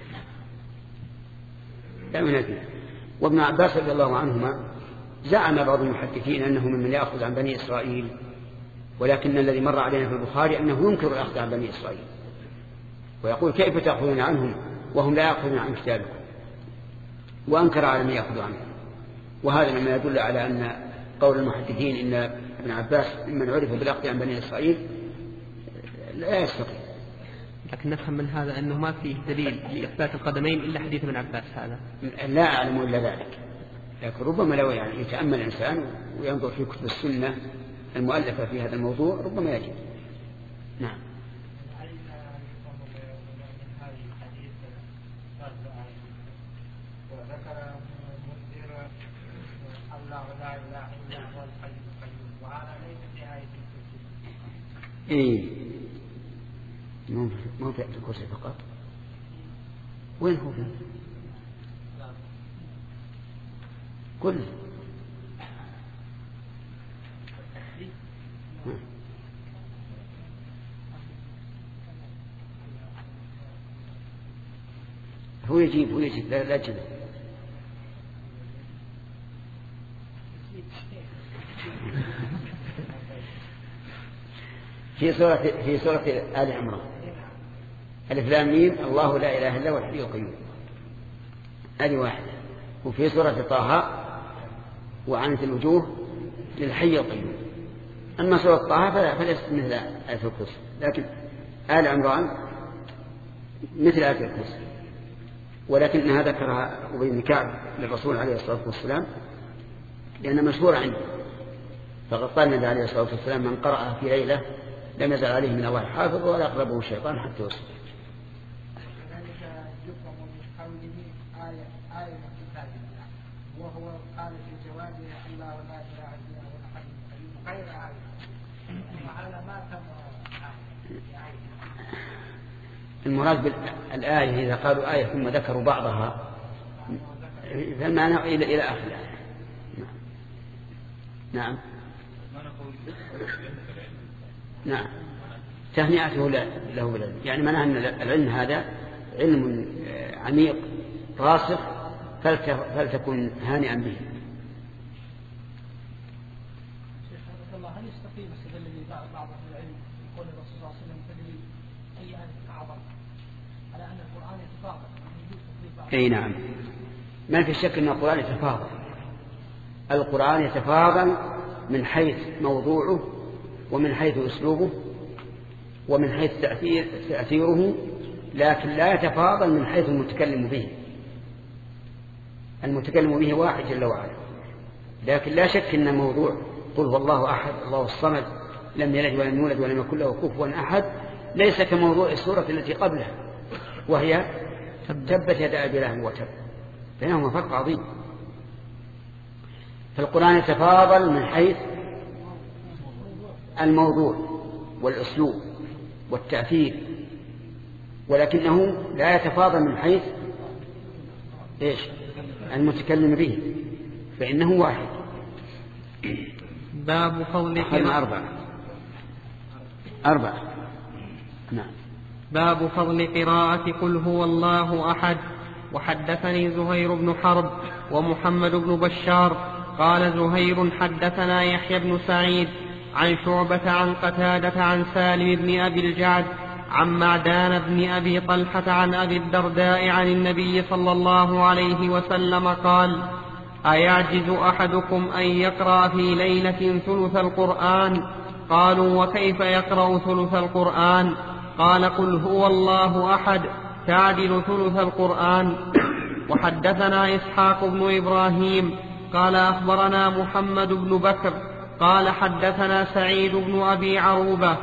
لا ينافي. وابن عباس رضي الله عنهما زعم بعض المحدثين أنه ممن يأخذ عن بني إسرائيل، ولكن الذي مر علينا في البخاري أنه ينكر الأخذ عن بني إسرائيل، ويقول: كيف تأخذون عنهم وهم لا يأخذون عن كتابكم؟ وأنكر على من يأخذ عنه. وهذا مما يدل على أن قول المحدثين إن ابن عباس ممن عرف بالأخذ عن بني إسرائيل لا يستطيع. لكن نفهم من هذا أنه ما فيه دليل لإثبات القدمين إلا حديث ابن عباس هذا. لا أعلم إلا ذلك، لكن ربما لو يعني يتأمل الإنسان وينظر في كتب السنة المؤلفة في هذا الموضوع ربما يجد. نعم. إيه ما في الكرسي فقط. وين هو؟ كل هو يجيب لا تجيب. في سورة آل عمران: ألف لام ميم الله لا إله إلا هو الحي القيوم. هذه واحدة. وفي سورة طه: وعنت الوجوه للحي القيوم. أما سورة طه فليست مثل آية الكرسي، لكن آل عمران مثل آية الكرسي، ولكنها ذكرها أبي بن كعب للرسول عليه الصلاة والسلام لأنها مشهورة عنده، فقد قال النبي عليه الصلاة والسلام: من قرأها في ليلة لم يزل عليه من الله حافظ ولا يقربه الشيطان حتى يصبح. وهو قال في جوابه: الله لا اله الا هو الحي القيوم غير آية، وعلى ما تم. المراد بالآية إذا قالوا آية ثم ذكروا بعضها فالمعنى إلى آخر الآية. نعم. نعم. تهنئته له بالعلم، يعني معناه أن العلم هذا علم عميق راسخ فلتكن هانئا به. هل يستقيم استدل بعض العلم يقول الرسول صلى الله عليه وسلم تدري أي آية أعظم على أن القرآن يتفاضل؟ أي نعم، ما في شك أن القرآن يتفاضل. القرآن يتفاضل من حيث موضوعه ومن حيث أسلوبه ومن حيث تأثيره، لكن لا يتفاضل من حيث المتكلم به. المتكلم به واحد جل وعلا، لكن لا شك أن موضوع قل هو الله أحد الله الصمد لم يلد ولم يولد ولم يكن له كفوا أحد ليس كموضوع السورة التي قبلها وهي تبت يدا أبي لهب وتب، بينهما فرق عظيم. فالقرآن يتفاضل من حيث الموضوع والأسلوب والتأثير، ولكنه لا يتفاضل من حيث المتكلم به، فإنه واحد. باب فضل أربعة. نعم. باب فضل قراءة قل هو الله أحد. وحدثني زهير بن حرب ومحمد بن بشار قال زهير حدثنا يحيى بن سعيد عن شعبة عن قتادة عن سالم بن أبي الجعد عن معدان بن أبي طلحة عن أبي الدرداء عن النبي صلى الله عليه وسلم قال: أيعجز أحدكم أن يقرأ في ليلة ثلث القرآن؟ قالوا: وكيف يقرأ ثلث القرآن؟ قال: قل هو الله أحد تعدل ثلث القرآن. وحدثنا إسحاق بن إبراهيم قال أخبرنا محمد بن بكر قال حدثنا سعيد بن أبي عروبة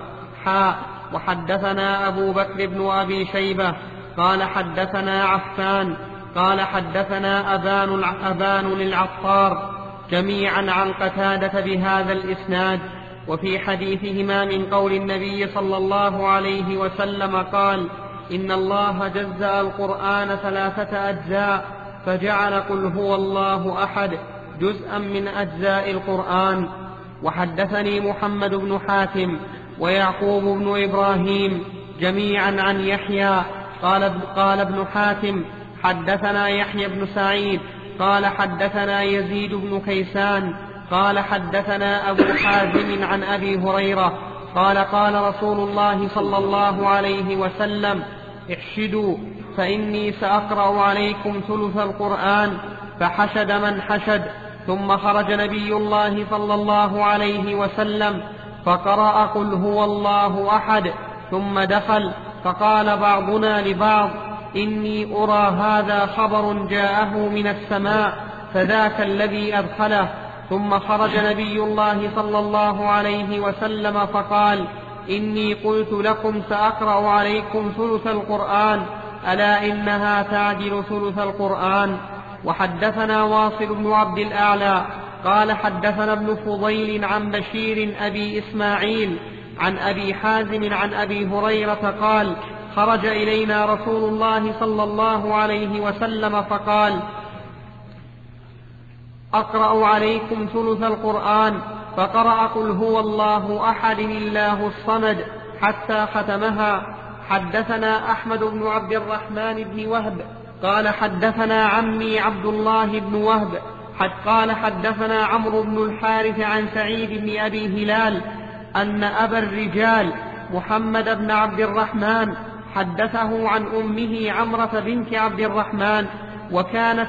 وحدثنا أبو بكر بن أبي شيبة قال حدثنا عفان قال حدثنا أبان العطار جميعا عن قتادة بهذا الإسناد. وفي حديثهما من قول النبي صلى الله عليه وسلم قال: إن الله جزأ القرآن 3 أجزاء فجعل قل هو الله أحد جزءا من أجزاء القرآن. وحدثني محمد بن حاتم ويعقوب بن إبراهيم جميعا عن يحيى قال ابن حاتم: حدثنا يحيى بن سعيد قال حدثنا يزيد بن كيسان قال حدثنا أبو حازم عن أبي هريرة قال: قال رسول الله صلى الله عليه وسلم: احشدوا فإني سأقرأ عليكم ثلث القرآن. فحشد من حشد، ثم خرج نبي الله صلى الله عليه وسلم فقرأ قل هو الله أحد، ثم دخل فقال بعضنا لبعض: إني أرى هذا خبر جاءه من السماء فذاك الذي أدخله. ثم خرج نبي الله صلى الله عليه وسلم فقال: إني قلت لكم سأقرأ عليكم ثلث القرآن، ألا إنها تعدل ثلث القرآن. وحدثنا واصل بن عبد الأعلى قال حدثنا ابن فضيل عن بشير أبي إسماعيل عن أبي حازم عن أبي هريرة قال: خرج إلينا رسول الله صلى الله عليه وسلم فقال: أقرأ عليكم ثلث القرآن، فقرأ قل هو الله أحد الله الصمد حتى ختمها. حدثنا أحمد بن عبد الرحمن بن وهب قال حدثنا عمي عبد الله بن وهب قال حدثنا عمرو بن الحارث عن سعيد بن أبي هلال أن أبا الرجال محمد بن عبد الرحمن حدثه عن أمه عمرة بنت عبد الرحمن وكانت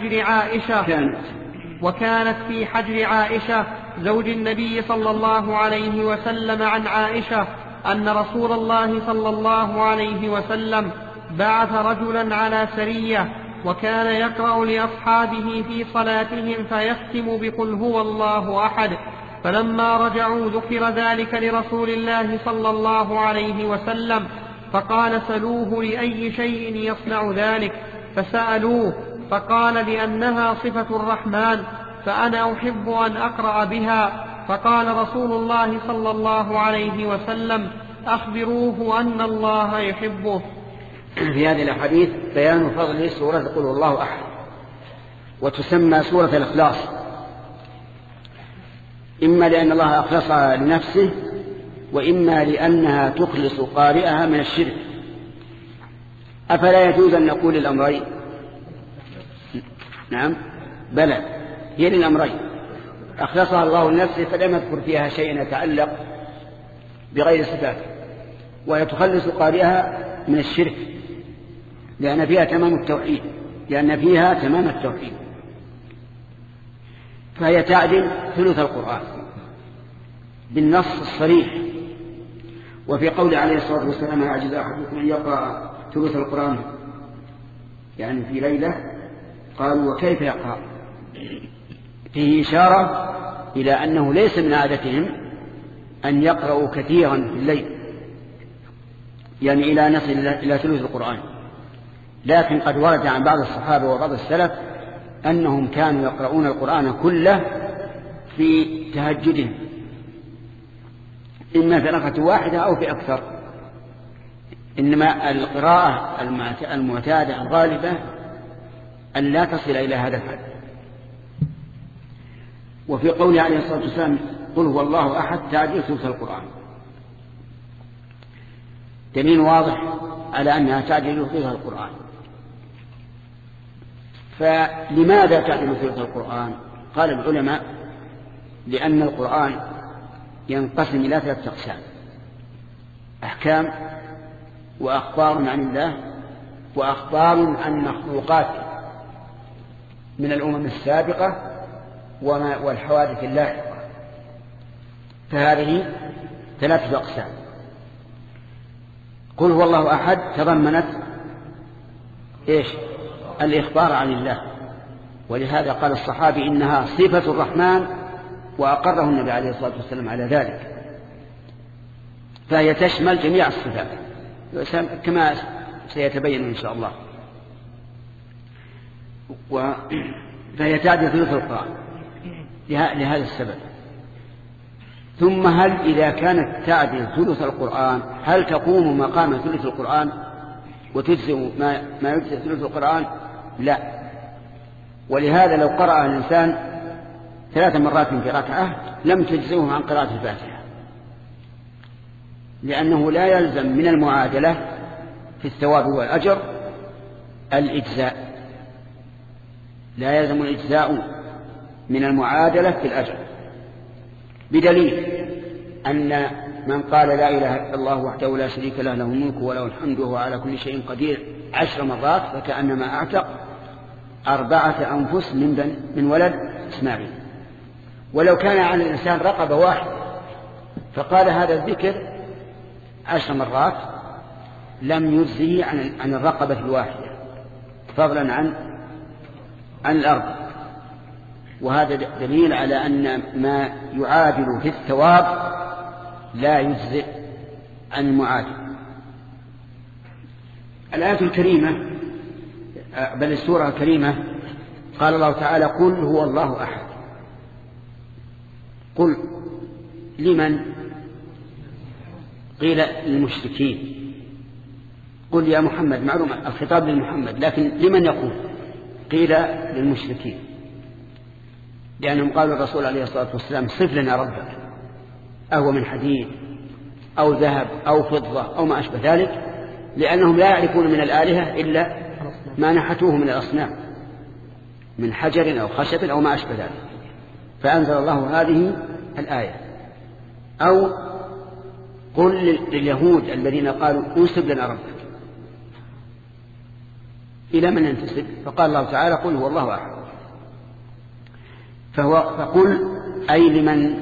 في حجر عائشة زوج النبي صلى الله عليه وسلم عن عائشة أن رسول الله صلى الله عليه وسلم بعث رجلا على سرية وكان يقرأ لأصحابه في صلاتهم فيختم بقل هو الله أحد. فلما رجعوا ذكر ذلك لرسول الله صلى الله عليه وسلم فقال: سلوه لأي شيء يصنع ذلك؟ فسألوه فقال: لأنها صفة الرحمن فأنا أحب أن أقرأ بها. فقال رسول الله صلى الله عليه وسلم: أخبروه أن الله يحبه. في هذه الحديث بيان فضل سورة قل هو الله أحد، وتسمى سورة الإخلاص، إما لأن الله أخلصها لنفسه، وإما لأنها تخلص قارئها من الشرك. أفلا يجوز أن نقول الأمرين؟ نعم، بلى، هي للأمرين. أخلصها الله لنفسه فلم يذكر فيها شيئا يتعلق بغير صفاته، وهي تخلص قارئها من الشرك لأن فيها تمام التوحيد، فهي تعدل ثلث القرآن بالنص الصريح. وفي قول عليه الصلاة والسلام: يعجز أحدكم أن يقرأ ثلث القرآن يعني في ليلة، قالوا: وكيف يقرأ؟ فيه إشارة إلى أنه ليس من عادتهم أن يقرأوا كثيرا في الليل، يعني إلى نصل إلى ثلث القرآن. لكن قد ورد عن بعض الصحابة وبعض السلف أنهم كانوا يقرؤون القرآن كله في تهجدهم، إما في ركعة واحدة أو في أكثر. إنما القراءة المعتادة الغالبة أن لا تصل إلى هذا الحد. وفي قوله عليه الصلاة والسلام: قل هو الله أحد تعدل ثلث القرآن، دليل واضح على أنها تعدل ثلث القرآن. فلماذا تعدل ثلث القرآن؟ قال العلماء: لأن القرآن ينقسم إلى 3 أقسام: أحكام وأخبار عن الله وأخبار عن مخلوقات من الأمم السابقة والحوادث اللاحقة. فهذه 3 أقسام. قل هو الله أحد تضمنت إيش؟ الإخبار عن الله، ولهذا قال الصحابي إنها صفة الرحمن وأقره النبي عليه الصلاة والسلام على ذلك، فهي تشمل جميع الصفات كما سيتبين إن شاء الله. فهي تعدل ثلث القرآن لهذا السبب. ثم هل إذا كانت تعدل ثلث القرآن هل تقوم مقام ثلث القرآن وتجزئ ما يجزئ ثلث القرآن؟ لا. ولهذا لو قرأ الإنسان 3 مرات في ركعة لم تجزئه عن قراءة الفاتحة، لأنه لا يلزم من المعادلة في الثواب والأجر الإجزاء، لا يلزم الإجزاء من المعادلة في الأجر، بدليل أن من قال لا إله إلا الله وحده لا شريك له له الملك وله الحمد وهو على كل شيء قدير 10 مرات فكأنما أعتق 4 أنفس من ولد إسماعيل. ولو كان على الإنسان رقبة واحدة فقال هذا الذكر 10 مرات لم يجزه عن الرقبة الواحدة فضلا عن الأرض. وهذا دليل على أن ما يعادل في الثواب لا يجزئ عن المعادل. الآية الكريمة بل السورة الكريمة قال الله تعالى قل هو الله أحد. قل لمن؟ قيل للمشركين. قل يا محمد، معلوم الخطاب للمحمد، لكن لمن يقول؟ قيل للمشركين، لأنهم قالوا الرسول عليه الصلاة والسلام صف لنا ربك، أهو من حديد أو ذهب أو فضة أو ما أشبه ذلك، لأنهم لا يعرفون من الآلهة إلا ما نحتوه من الأصنام من حجر أو خشب أو ما أشبه ذلك، فأنزل الله هذه الآية. أو قل لليهود الذين قالوا انسب لنا ربك، إلى من ينتسب؟ فقال الله تعالى قل هو الله أحد. فقل أي لمن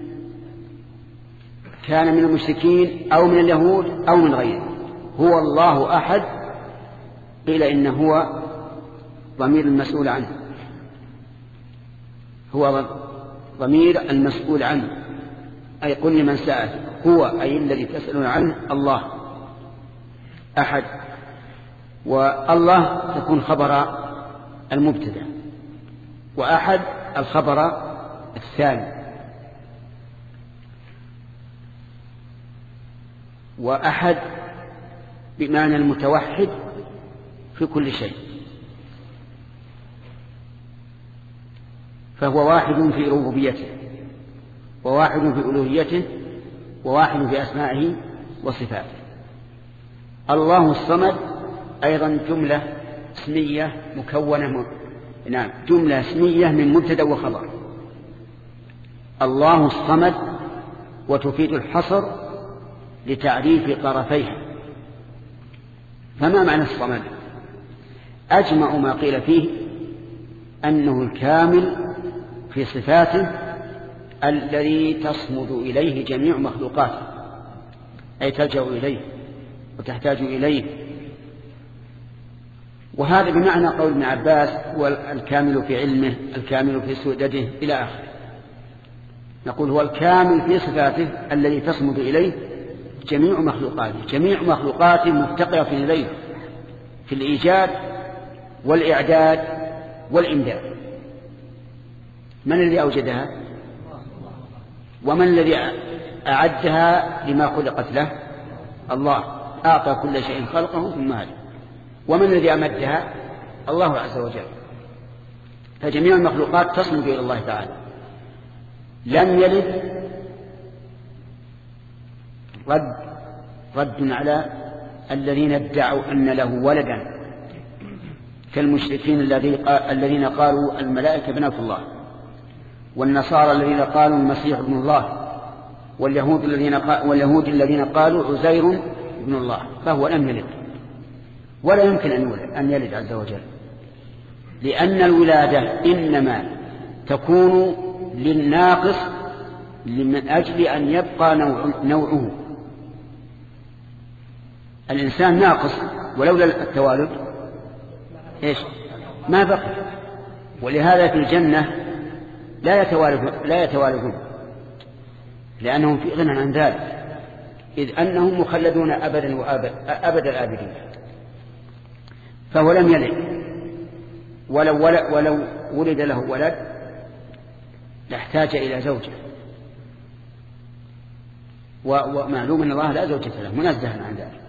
كان من المشركين أو من اليهود أو من غيره هو الله أحد. قيل إنه هو ضمير المسؤول عنه، هو ضمير المسؤول عنه، أي قل لمن سأل، هو أي الذي تسألون عنه الله أحد. والله تكون خبر المبتدأ، وأحد الخبر الثاني. وأحد بمعنى المتوحد في كل شيء، فهو واحد في ربوبيته وواحد في ألوهيته وواحد في أسمائه وصفاته. الله الصمد أيضا جملة اسمية مكونة جملة اسمية من مبتدأ وخبر. الله الصمد وتفيد الحصر لتعريف طرفيها. فما معنى الصمد؟ أجمع ما قيل فيه أنه الكامل في صفاته الذي تصمد إليه جميع مخلوقاته، أي تلجأ إليه وتحتاج إليه. وهذا بمعنى قول ابن عباس هو الكامل في علمه الكامل في سؤدده إلى آخره. نقول هو الكامل في صفاته الذي تصمد إليه جميع مخلوقاته، جميع مخلوقاته مفتقرة إليه في الإيجاد والإعداد والإمداد. من الذي أوجدها؟ ومن الذي أعدها لما خلقت له؟ الله. أعطى كل شيء خلقه ثم هدى. ومن الذي أمدها؟ الله عز وجل. فجميع المخلوقات تصمد إلى الله تعالى. لم يلد رد على الذين ادعوا أن له ولدا كالمشركين الذين قالوا الملائكة بنات الله، والنصارى الذين قالوا المسيح ابن الله، واليهود الذين قالوا عزير ابن الله فهو لم يلد ولا يمكن أن يلد عز وجل، لأن الولادة إنما تكون للناقص من أجل أن يبقى نوعه. الإنسان ناقص ولولا التوالد إيش ما بقي، ولهذا في الجنة لا يتوالدون لأنهم في غنى عن ذلك، إذ أنهم مخلدون أبدا أبد الآبدين. فهو لم يلد، ولو ولد له ولد لاحتاج إلى زوجة، ومعلوم أن الله لا زوجة له منزه عن ذلك.